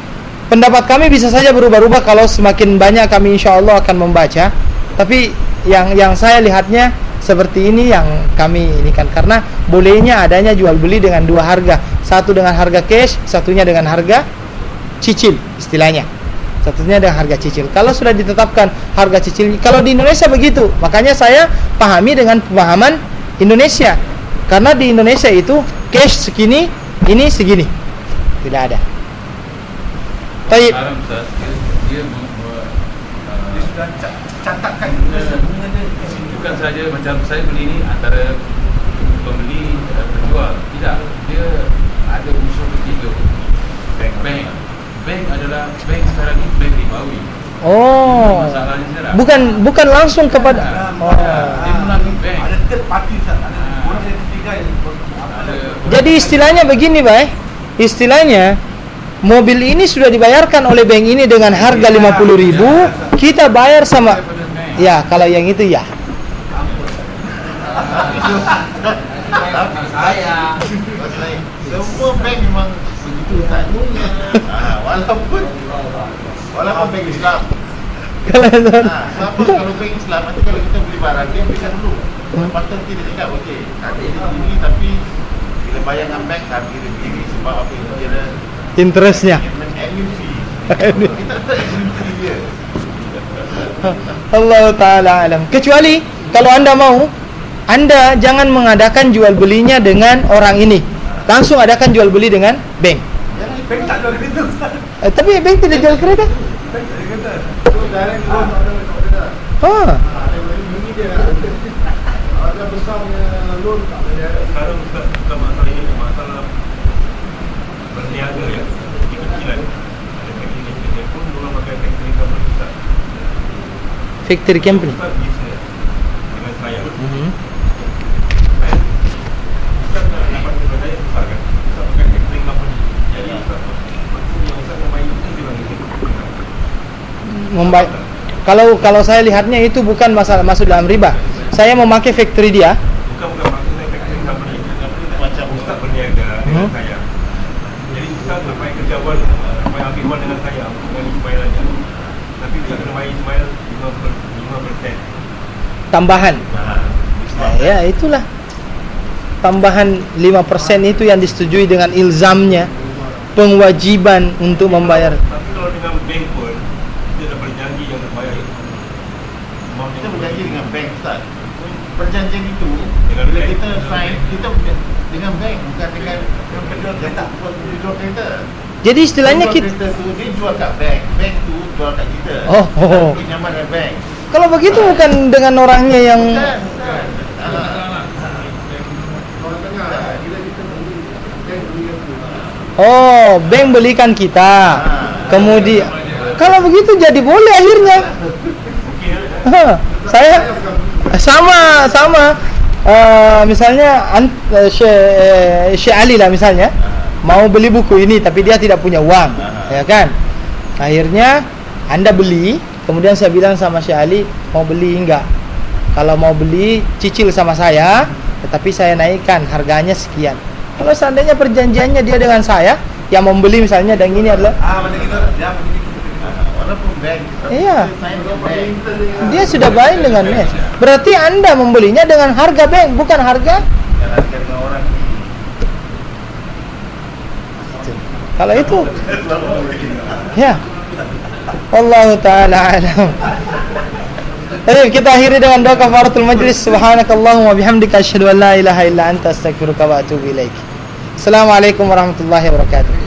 pendapat kami bisa saja berubah-ubah kalau semakin banyak kami insya Allah akan membaca. Tapi yang yang saya lihatnya seperti ini yang kami ini kan, karena bolehnya adanya jual beli dengan dua harga, satu dengan harga cash, satunya dengan harga cicil istilahnya, satunya dengan harga cicil. Kalau sudah ditetapkan harga cicil, kalau di Indonesia begitu, makanya saya pahami dengan pemahaman Indonesia, karena di Indonesia itu cash segini, ini segini, tidak ada. Baik. Sekarang Ustaz, dia, dia membuat uh, Dia sudah cat- catatkan sebenarnya di sini. bukan saja macam saya beli ni antara pembeli dan penjual. Tidak, dia ada unsur ketiga. Bank. Bank. Bank adalah bank sekarang ni bank ribawi. Oh, Masalahnya sekarang. bukan bukan langsung kepada. Oh. Dia melalui bank. Ada third party Ustaz, ada Ah. orang yang ketiga yang Ada Jadi istilahnya begini, Bay. Istilahnya mobil ini sudah dibayarkan oleh bank ini dengan harga lima puluh ribu, kita bayar sama. daripada bank. Ya, kalau yang itu ya. Saya semua bank memang begitu taknya. Ah, walaupun walaupun bank Islam. Kalau Ah, siapa kalau bank Islam nanti kalau kita beli barang dia berikan dulu. Lepas tu kita cakap okey, ada ini ini tapi bila bayar dengan bank tak kira begini sebab apa yang kira interestnya. admin fee. Kita tak admin fee dia. Allah Ta'ala alam. Kecuali kalau anda mau, anda jangan mengadakan jual belinya dengan orang ini, langsung adakan jual beli dengan bank. Jangan bank tak jual kereta Ustaz. eh, Tapi bank tidak jual kereta. Bank tak jual kereta. tu direct loan tak ada kereta. Ha. Ini dia. Ada besarnya loan tak ada direct. Sekarang bukan, bukan masalah ini, masalah berniaga ya, kecil-kecilan. Ada factory kecil pun orang pakai factory company besar. Factory company. Ustaz bisnes dengan saya. Mhm. Saya Ustaz nak dapat kerja saya besar kan. Ustaz pakai factory company. Jadi Ustaz maksudnya Ustaz membayar itu juga gitu. Membayar. Kalau kalau saya lihatnya itu bukan masalah masuk dalam riba. Saya memakai factory dia. Bukan bukan maksud saya factory company. Company itu macam Ustaz berniaga dengan Hmm. saya. Jadi Ustaz nak bayar kerja awal, nak bayar ambil wang dengan saya dengan Ismail aja. Tapi Ustaz kena bayar Ismail lima persen. Tambahan. Nah, Nah, ya itulah. Tambahan lima persen itu yang disetujui dengan ilzamnya, pengwajiban untuk membayar. Tapi kalau dengan bank pun kita dah berjanji yang nak bayar itu. Mau Kita berjanji dengan bank Ustaz. Perjanjian itu Dengan bila bank. kita sign kita dengan bank bukan dengan yang penjual kereta. Penjual kereta. Jadi istilahnya Penjual kita, kereta tu dia jual kat bank, bank tu jual kat kita. Oh, Kita oh. pinjaman dengan bank. kalau begitu bukan dengan orangnya yang Bukan, bukan. Ah. Orang tengah bila kita beli bank beli tu. oh, bank belikan kita. Kemudian kalau begitu jadi boleh akhirnya. Ha, saya sama sama uh, misalnya an- uh, Syekh Syekh Ali lah misalnya mau beli buku ini tapi dia tidak punya uang, ya kan? Akhirnya anda beli, kemudian saya bilang sama Syekh Ali, mau beli enggak? Kalau mau beli cicil sama saya, tetapi saya naikkan harganya sekian. Kalau seandainya perjanjiannya dia dengan saya yang membeli misalnya, dan ini adalah Ah, macam gitu. Ya, macam gitu. Walaupun bank tapi Iya. kita sign dengan bank. dia sudah baik dengan mes. Berarti anda membelinya dengan harga bank, bukan harga. Jangan dengan orang Kalau itu, ya. Wallahu taala alam. Baik, kita akhiri dengan doa kafaratul majlis. Subhanakallahumma wa bihamdika asyhadu an la ilaha illa anta astaghfiruka wa atubu ilaik. Assalamualaikum warahmatullahi wabarakatuh.